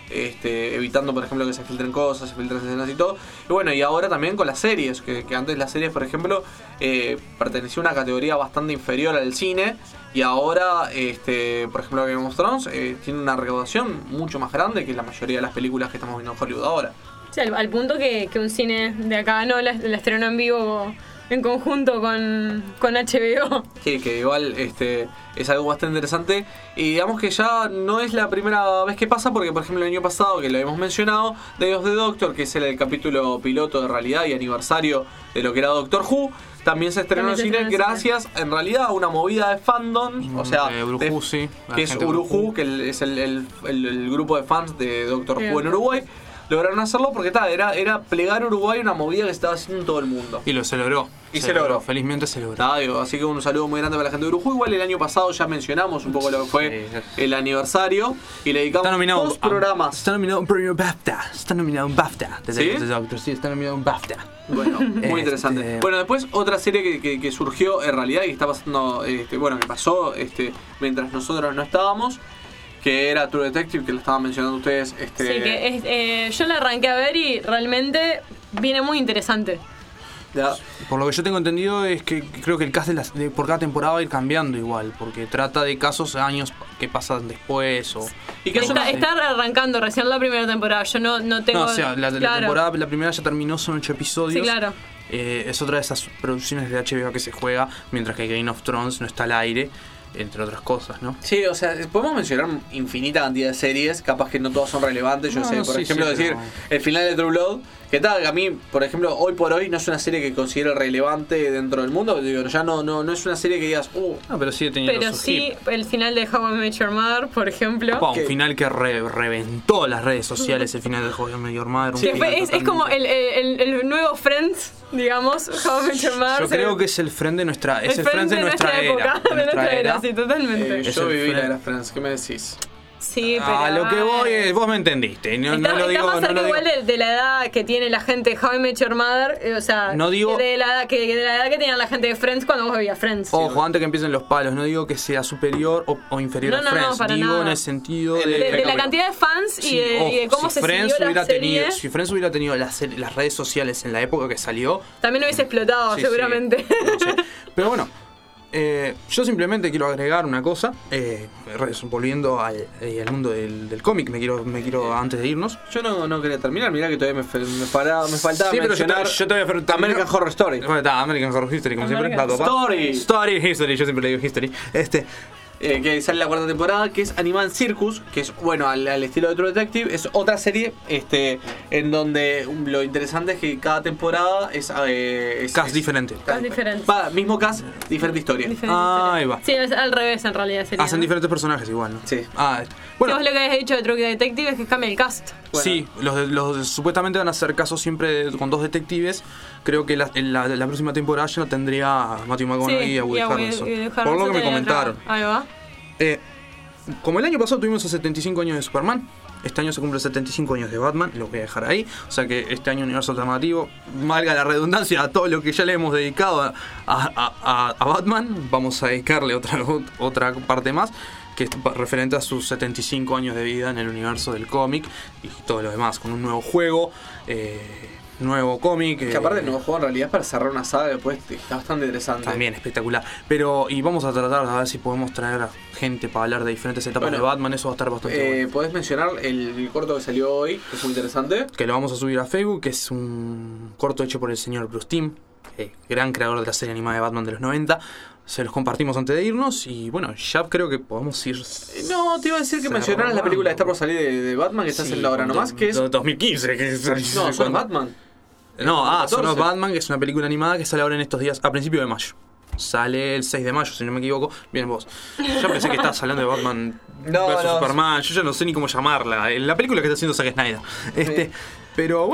este, evitando, por ejemplo, que se filtren cosas, se filtren escenas y todo. Y bueno, y ahora también con las series, que, que antes las series, por ejemplo, eh, pertenecía a una categoría bastante inferior al cine, y ahora, este, por ejemplo, Game of Thrones eh, tiene una recaudación mucho más grande que la mayoría de las películas que estamos viendo en Hollywood ahora. Sí, al, al punto que, que un cine de acá no la, la estrenó en vivo en conjunto con, con H B O. Sí, que igual este, es algo bastante interesante. Y digamos que ya no es la primera vez que pasa, porque por ejemplo el año pasado, que lo hemos mencionado, Day of the Doctor, que es el, el capítulo piloto de realidad y aniversario de lo que era Doctor Who, también se estrenó en el cine gracias en realidad a una movida de fandom, o sea, de Urujú, sí, que es Urujú, que el, es el, el, el, el grupo de fans de Doctor Who en Uruguay. Lograron hacerlo porque ta, era, era plegar Uruguay una movida que se estaba haciendo en todo el mundo. Y lo se logró. Y se, se logró. logró. Felizmente se logró. Ta, digo, así que un saludo muy grande para la gente de Uruguay. Igual el año pasado ya mencionamos un poco lo que fue sí. el aniversario. Y le dedicamos está nominado, dos programas. Está nominado un premio BAFTA. Está nominado un BAFTA. ¿Sí? Doctor, sí, está nominado un BAFTA. Bueno, muy interesante. Este... Bueno, después otra serie que, que, que surgió en realidad y que está pasando, este, bueno, que pasó este, mientras nosotros no estábamos, que era True Detective, que lo estaban mencionando ustedes. Este... Sí, que es, eh, yo la arranqué a ver y realmente viene muy interesante. Ya. Por lo que yo tengo entendido es que creo que el cast de las, de, por cada temporada va a ir cambiando igual, porque trata de casos años que pasan después o... ¿Y que está, está arrancando recién la primera temporada, yo no, no tengo... No, o sea, la, claro. la temporada, la primera ya terminó, son ocho episodios. Sí, claro. Eh, es otra de esas producciones de H B O que se juega, mientras que Game of Thrones no está al aire, entre otras cosas, ¿no? Sí, o sea, podemos mencionar infinita cantidad de series, capaz que no todas son relevantes. Yo no, sé, por sí, ejemplo, sí, decir pero... el final de True Blood, que tal, a mí, por ejemplo, hoy por hoy no es una serie que considero relevante dentro del mundo. Digo, ya no, no, no es una serie que digas, uh. No, pero sí he tenido Pero sí, el final de How I Met Your Mother, por ejemplo. Wow, un final que re reventó las redes sociales, el final de How I Met Your Mother. Sí, es, es como el, el, el nuevo Friends, digamos, How I Met Your Mother. Yo creo que es el Friend de nuestra, es el, el Friend de nuestra, nuestra época, era. De nuestra era, era, sí, totalmente. Eh, yo viví la de las Friends, ¿qué me decís? Sí, pero... A lo que voy es, vos me entendiste. No, está, no lo está digo, más cerca no lo igual digo. De, de la edad que tiene la gente de How I Met Your Mother, eh, o sea, no digo, de, la edad que, de la edad que tenía la gente de Friends cuando vos veías Friends. Ojo, antes que empiecen los palos, no digo que sea superior o, o inferior no, no, a Friends. No, para digo nada. en el sentido de... De, de la cantidad de fans sí, y, de, ojo, y de cómo si se Friends siguió hubiera la serie. Tenido, si Friends hubiera tenido las, las redes sociales en la época que salió... También hubiese explotado, sí, seguramente. Sí, no sé. Pero bueno... Eh, yo simplemente quiero agregar una cosa, eh, volviendo al, eh, al mundo del, del cómic, me quiero, me quiero antes de irnos. Yo no, no quería terminar, mirá que todavía me, me, para, me faltaba sí, mencionar pero yo te, yo te voy a hacer American Horror Story. Bueno, está, American Horror History, como American siempre. Story. Story, History, yo siempre le digo History. Este... Eh, que sale la cuarta temporada, que es Animal Circus, que es, bueno, al, al estilo de True Detective, es otra serie este, en donde lo interesante es que cada temporada es... Eh, es cast es, diferente. Cast diferente. Va, mismo cast, diferente historia. Diferente, ah, diferente. ahí va. Sí, es al revés en realidad sería. Hacen ¿no? diferentes personajes igual, ¿no? Sí. Ah, bueno. Sí, vos lo que habéis dicho de True Detective es que cambia el cast. Bueno. Sí, los, los supuestamente van a hacer casos siempre con dos detectives. Creo que la, la, la próxima temporada ya tendría a Matthew McConaughey sí, y a Woody Harrelson. Por lo que me comentaron. Ahí va. Eh, como el año pasado tuvimos los setenta y cinco años de Superman, este año se cumplen setenta y cinco años de Batman, lo voy a dejar ahí. O sea que este año universo alternativo, valga la redundancia a todo lo que ya le hemos dedicado a, a, a, a Batman, vamos a dedicarle otra, otra parte más, que es referente a sus setenta y cinco años de vida en el universo del cómic y todo lo demás, con un nuevo juego, eh, nuevo cómic. Que aparte el nuevo juego en realidad es para cerrar una saga, después está bastante interesante. También espectacular. Pero, y vamos a tratar de ver si podemos traer a gente para hablar de diferentes etapas bueno, de Batman, eso va a estar bastante eh, bueno. Podés mencionar el, el corto que salió hoy, que es muy interesante. Que lo vamos a subir a Facebook, que es un corto hecho por el señor Bruce Timm, eh, gran creador de la serie animada de Batman de los noventa. Se los compartimos antes de irnos y bueno, ya creo que podemos ir... No, te iba a decir que mencionaras la película que está por salir de, de Batman, que está sí, en la hora nomás, que es... dos mil quince, que es... No, son Batman. No, ah, Son of Batman, que es una película animada que sale ahora en estos días, a principios de mayo. Sale el seis de mayo, si no me equivoco. Bien vos. Ya pensé que estabas hablando de Batman no, versus no. Superman. Yo ya no sé ni cómo llamarla. La película que está haciendo Zack Snyder. Este, sí. Pero bueno,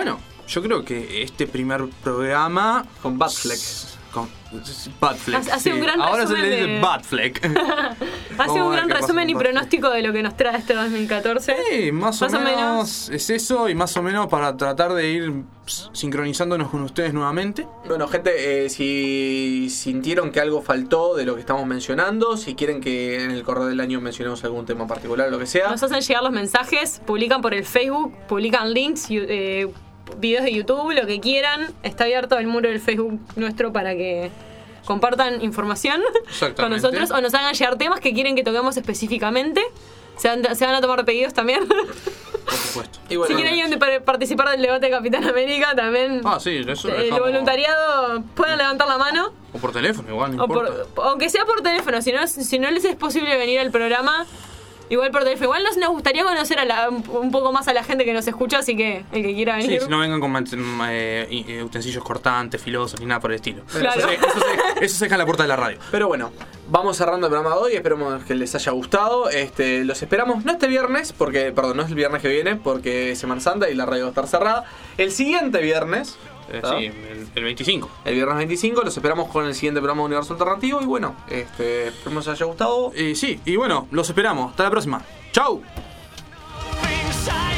yo creo que este primer programa... Con Batfleck. Con Batfleck. Hace sí. un gran Ahora se resumen le dice de- Batfleck. Hace un gran qué pasa resumen con y Batfleck. pronóstico de lo que nos trae este dos mil catorce. Sí, más, o, menos, es eso, y más o menos para tratar de ir ps, sincronizándonos con ustedes nuevamente. Bueno, gente, eh, si sintieron que algo faltó de lo que estamos mencionando, si quieren que en el correo del año mencionemos algún tema particular o lo que sea, Nos hacen llegar los mensajes, publican por el Facebook, publican links, yu- eh, videos de YouTube, lo que quieran. Está abierto el muro del Facebook nuestro para que compartan información con Exactamente. nosotros o nos hagan llegar temas que quieren que toquemos específicamente. Se van, se van a tomar pedidos también. Por supuesto. Y bueno, si quieren alguien de par- participar del debate de Capitán América, también Ah, sí, eso lo el dejamos- voluntariado pueden levantar la mano. O por teléfono, igual, no O por- importa. aunque sea por teléfono, si no, si no les es posible venir al programa, igual por teléfono. Igual nos, nos gustaría conocer a la- un poco más a la gente que nos escucha, así que el que quiera venir. Sí, si no vengan con man- eh, eh, utensilios cortantes, filosos, ni nada por el estilo. Claro. Eso, se, eso, se, eso se deja en la puerta de la radio. Pero bueno, vamos cerrando el programa de hoy. Esperemos que les haya gustado. Este, los esperamos no este viernes, porque, perdón, no es el viernes que viene, porque es Semana Santa y la radio va a estar cerrada. El siguiente viernes, Eh, ¿ah? sí, el, el veinticinco. el viernes veinticinco, los esperamos con el siguiente programa de Universo Alternativo. Y bueno, este, esperemos que les haya gustado. Eh, sí, y bueno, los esperamos. Hasta la próxima. ¡Chau! Inside